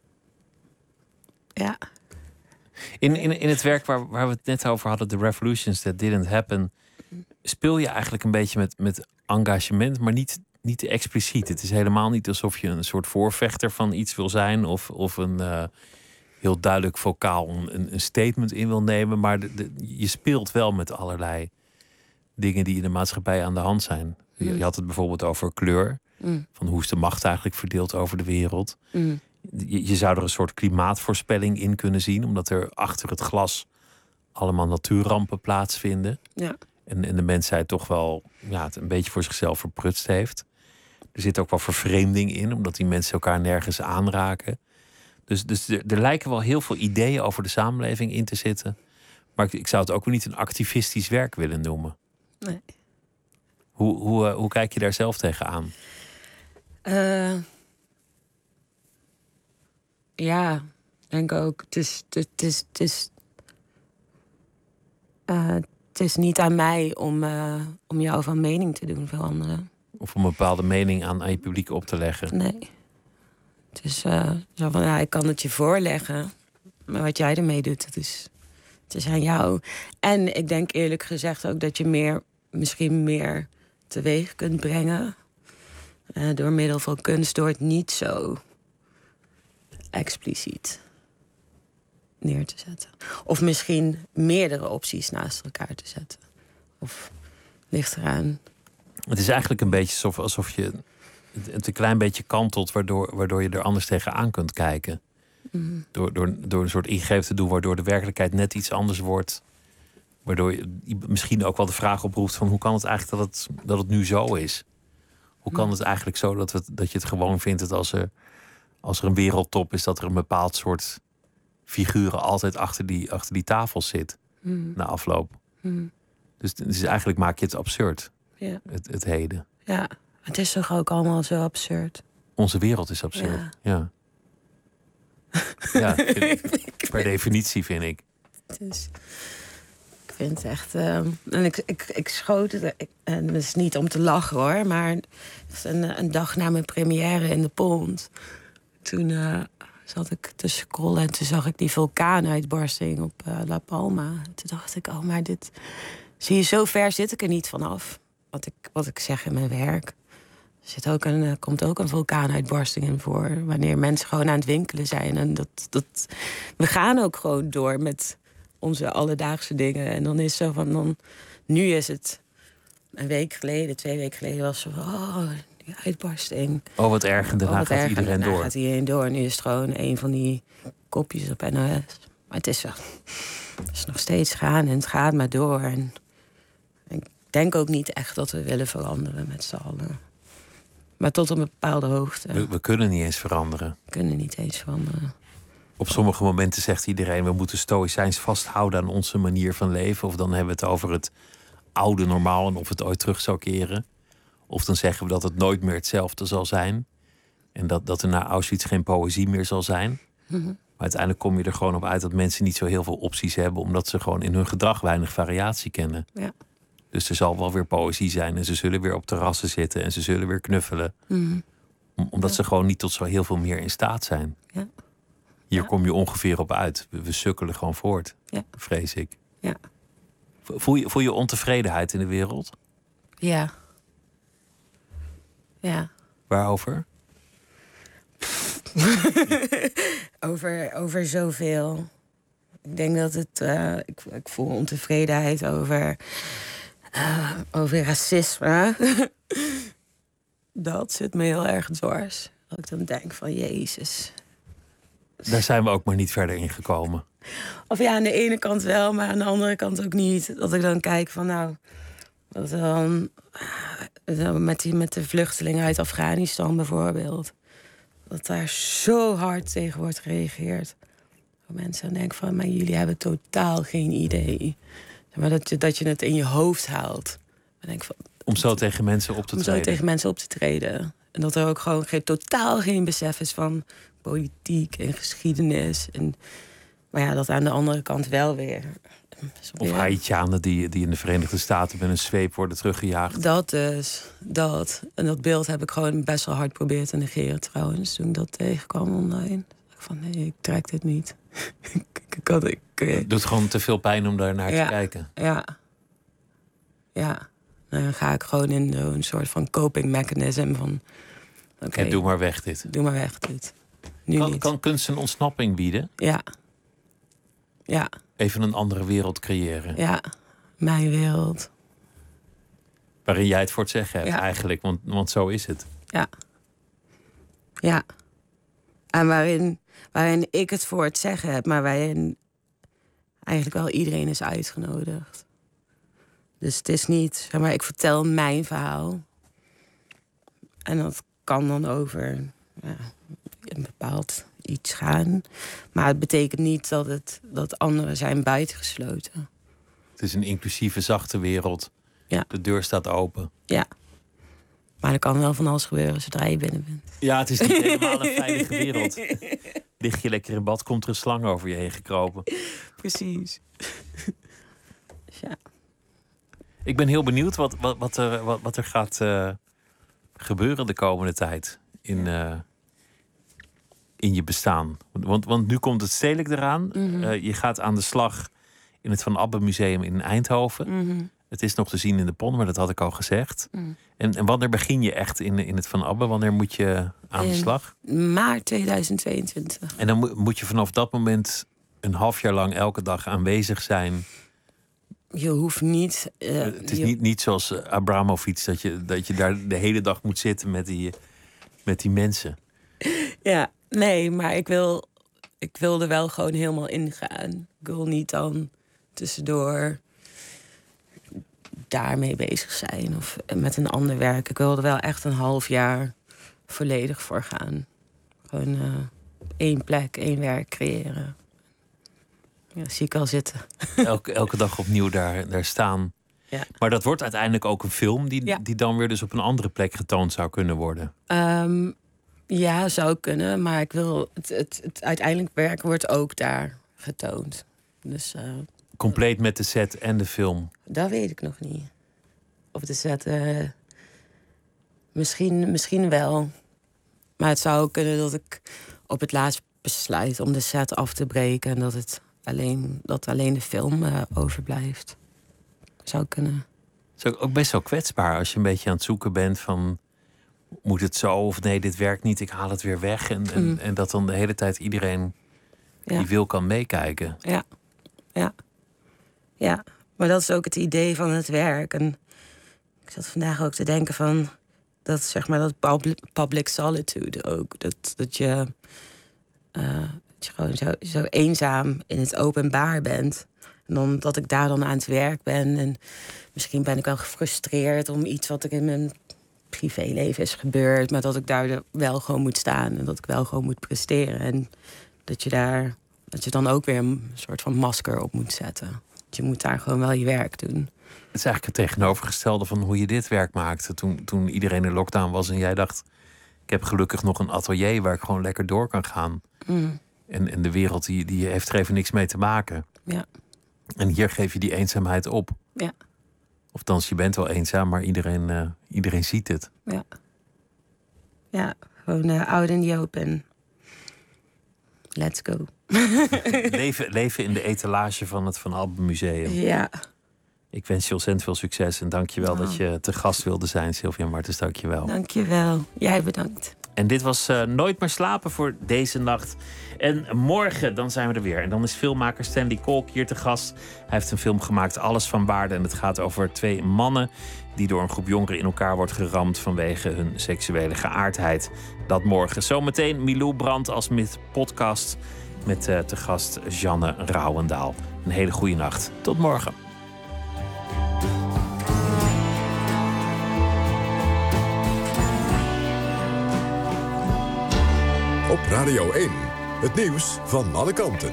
Ja. In, in, in het werk waar, waar we het net over hadden, The Revolutions That Didn't Happen, speel je eigenlijk een beetje met, met engagement, maar niet, niet te expliciet. Het is helemaal niet alsof je een soort voorvechter van iets wil zijn of, of een uh, heel duidelijk vocaal een, een statement in wil nemen, maar de, de, je speelt wel met allerlei dingen die in de maatschappij aan de hand zijn. Je, je had het bijvoorbeeld over kleur, mm. van hoe is de macht eigenlijk verdeeld over de wereld. Mm. Je, je zou er een soort klimaatvoorspelling in kunnen zien, omdat er achter het glas allemaal natuurrampen plaatsvinden. Ja. En, en de mensheid toch wel ja, het een beetje voor zichzelf verprutst heeft. Er zit ook wel vervreemding in, omdat die mensen elkaar nergens aanraken. Dus, dus er, er lijken wel heel veel ideeën over de samenleving in te zitten. Maar ik, ik zou het ook wel niet een activistisch werk willen noemen. Nee. Hoe, hoe, uh, hoe kijk je daar zelf tegenaan? Uh, ja, ik denk ook. Het is, het is, het is, uh, het is niet aan mij om, uh, om jou van mening te doen veranderen. Of om een bepaalde mening aan, aan je publiek op te leggen? Nee. Het is uh, zo van, ja, ik kan het je voorleggen. Maar wat jij ermee doet, dat is, het is aan jou. En ik denk eerlijk gezegd ook dat je meer, misschien meer teweeg kunt brengen. Uh, door middel van kunst, door het niet zo expliciet neer te zetten. Of misschien meerdere opties naast elkaar te zetten. Of ligt eraan. Het is eigenlijk een beetje alsof, alsof je het een klein beetje kantelt, waardoor, waardoor je er anders tegenaan kunt kijken. Mm. Door, door, door een soort ingreep te doen, waardoor de werkelijkheid net iets anders wordt. Waardoor je misschien ook wel de vraag oproept van hoe kan het eigenlijk dat het, dat het nu zo is? Hoe kan het eigenlijk zo dat, we, dat je het gewoon vindt dat als er, als er een wereldtop is, dat er een bepaald soort figuren altijd achter die, achter die tafel zit mm. na afloop? Mm. Dus, dus eigenlijk maak je het absurd, ja. het, het heden. Ja, het is toch ook allemaal zo absurd? Onze wereld is absurd, ja. Ja, ja vind, per definitie vind ik. Dus, ik vind het echt... Uh, en ik, ik, ik schoot het... Ik, en dat is niet om te lachen hoor, maar een, een dag na mijn première in de Pont, toen uh, zat ik te scrollen en toen zag ik die vulkaanuitbarsting op uh, La Palma. Toen dacht ik, oh, maar dit... Zie je, zo ver zit ik er niet vanaf. Wat ik, wat ik zeg in mijn werk. Er zit ook een, uh, komt ook een vulkaanuitbarsting in voor. Wanneer mensen gewoon aan het winkelen zijn. En dat, dat, we gaan ook gewoon door met onze alledaagse dingen. En dan is zo van... Dan, nu is het een week geleden, twee weken geleden was zo van... Oh, die uitbarsting. Oh, wat erg. En daarna oh, wat gaat erg, iedereen en daarna door. gaat iedereen door. Nu is het gewoon een van die kopjes op N O S. Maar het is, wel, het is nog steeds gaan en het gaat maar door. En ik denk ook niet echt dat we willen veranderen met z'n allen. Maar tot een bepaalde hoogte. We, we kunnen niet eens veranderen. We kunnen niet eens veranderen. Op sommige momenten zegt iedereen, we moeten stoïcijns vasthouden aan onze manier van leven. Of dan hebben we het over het oude normaal en of het ooit terug zou keren. Of dan zeggen we dat het nooit meer hetzelfde zal zijn. En dat, dat er na Auschwitz geen poëzie meer zal zijn. Mm-hmm. Maar uiteindelijk kom je er gewoon op uit dat mensen niet zo heel veel opties hebben, omdat ze gewoon in hun gedrag weinig variatie kennen. Ja. Dus er zal wel weer poëzie zijn en ze zullen weer op terrassen zitten en ze zullen weer knuffelen. Mm-hmm. Om, omdat ja. ze gewoon niet tot zo heel veel meer in staat zijn. Ja. Hier ja. kom je ongeveer op uit. We, we sukkelen gewoon voort, ja. vrees ik. Ja. Voel je, voel je ontevredenheid in de wereld? Ja. Ja. Waarover? over, over zoveel. Ik denk dat het... Uh, ik, ik voel ontevredenheid over... Uh, over racisme. Dat zit me heel erg dwars. Dat ik dan denk van, jezus. Daar zijn we ook maar niet verder in gekomen. Of ja, aan de ene kant wel, maar aan de andere kant ook niet. Dat ik dan kijk van, nou... Dat dan, met, die, met de vluchtelingen uit Afghanistan bijvoorbeeld... dat daar zo hard tegen wordt gereageerd. Mensen dan denken van, maar jullie hebben totaal geen idee. Maar dat je, dat je het in je hoofd haalt. Denk van, om zo tegen mensen op te om treden. Om zo tegen mensen op te treden. En dat er ook gewoon geen, totaal geen besef is van politiek en geschiedenis. En, maar ja, dat aan de andere kant wel weer. Of Haitianen die, die in de Verenigde Staten met een zweep worden teruggejaagd. Dat dus, dat. En dat beeld heb ik gewoon best wel hard proberen te negeren trouwens. Toen ik dat tegenkwam online. Van nee, ik trek dit niet. ik kan, ik, Het doet gewoon te veel pijn om daar naar ja, te kijken. Ja. Ja. Dan ga ik gewoon in een soort van coping mechanism van... Oké, okay, doe maar weg dit. Doe maar weg dit. Nu kan, niet. kan kunst een ontsnapping bieden? Ja. Ja. Even een andere wereld creëren. Ja, mijn wereld. Waarin jij het voor het zeggen hebt ja. eigenlijk, want, want zo is het. Ja. Ja. En waarin, waarin ik het voor het zeggen heb, maar waarin eigenlijk wel iedereen is uitgenodigd. Dus het is niet, zeg maar, ik vertel mijn verhaal. En dat kan dan over ja, een bepaald iets gaan. Maar het betekent niet dat, het, dat anderen zijn buitengesloten. Het is een inclusieve, zachte wereld. Ja. De deur staat open. Ja. Maar er kan wel van alles gebeuren zodra je binnen bent. Ja, het is niet helemaal een veilige wereld. Lig je lekker in bad, komt er een slang over je heen gekropen. Precies. Ja. Ik ben heel benieuwd wat, wat, wat, er, wat, wat er gaat uh, gebeuren de komende tijd in, uh, in je bestaan. Want, want nu komt het stedelijk eraan. Mm-hmm. Uh, je gaat aan de slag in het Van Abbe Museum in Eindhoven. Mm-hmm. Het is nog te zien in de Pon, maar dat had ik al gezegd. Mm. En, en wanneer begin je echt in, in het Van Abbe? Wanneer moet je aan de slag? In maart tweeduizend tweeëntwintig. En dan moet, moet je vanaf dat moment een half jaar lang elke dag aanwezig zijn. Je hoeft niet... Uh, het is je... niet, niet zoals Abramovic, dat je, dat je daar de hele dag moet zitten met die, met die mensen. Ja, nee, maar ik wil, ik wil er wel gewoon helemaal ingaan. Ik wil niet dan tussendoor daarmee bezig zijn of met een ander werk. Ik wil er wel echt een half jaar volledig voor gaan. Gewoon uh, één plek, één werk creëren. Ja, zie ik al zitten. Elke, elke dag opnieuw daar, daar staan. Ja. Maar dat wordt uiteindelijk ook een film die, ja. die dan weer dus op een andere plek getoond zou kunnen worden. Um, ja, zou kunnen. Maar ik wil het, het, het uiteindelijk werk wordt ook daar getoond. Dus, uh, compleet met de set en de film? Dat weet ik nog niet. Of de set... Uh, misschien, misschien wel. Maar het zou ook kunnen dat ik op het laatst besluit om de set af te breken. En dat, het alleen, dat alleen de film uh, overblijft. Zou kunnen. Het is ook best wel kwetsbaar als je een beetje aan het zoeken bent van... moet het zo of nee, dit werkt niet, ik haal het weer weg. En, en, mm. en dat dan de hele tijd iedereen ja. die wil kan meekijken. Ja, ja. Ja, maar dat is ook het idee van het werk. En ik zat vandaag ook te denken van... dat zeg maar dat public, public solitude ook. Dat, dat, je, uh, dat je gewoon zo, zo eenzaam in het openbaar bent... En dan dat ik daar dan aan het werk ben. En misschien ben ik wel gefrustreerd om iets wat er in mijn privéleven is gebeurd. Maar dat ik daar wel gewoon moet staan. En dat ik wel gewoon moet presteren. En dat je daar dat je dan ook weer een soort van masker op moet zetten. Je moet daar gewoon wel je werk doen. Het is eigenlijk het tegenovergestelde van hoe je dit werk maakte. Toen, toen iedereen in lockdown was en jij dacht... ik heb gelukkig nog een atelier waar ik gewoon lekker door kan gaan. Mm. En, en de wereld die, die heeft er even niks mee te maken. Ja. En hier geef je die eenzaamheid op. Ja. Of thans, je bent wel eenzaam, maar iedereen, uh, iedereen ziet het. Ja. Ja, gewoon uh, out in the open. Let's go. leven, leven in de etalage van het Van Abbe Museum. Ja. Ik wens je ontzettend veel succes en dank je wel wow. dat je te gast wilde zijn, Sylvia Martens. Dank je wel. Dank je wel. Jij bedankt. En dit was uh, Nooit meer slapen voor deze nacht. En morgen, dan zijn we er weer. En dan is filmmaker Stanley Kolk hier te gast. Hij heeft een film gemaakt, Alles van Waarde. En het gaat over twee mannen die door een groep jongeren in elkaar wordt geramd vanwege hun seksuele geaardheid. Dat morgen. Zometeen Milou Brandt als met podcast met uh, te gast Jeanne Rouwendaal. Een hele goede nacht. Tot morgen. Op Radio één, het nieuws van alle kanten.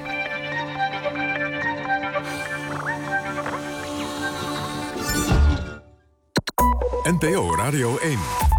N P O Radio één.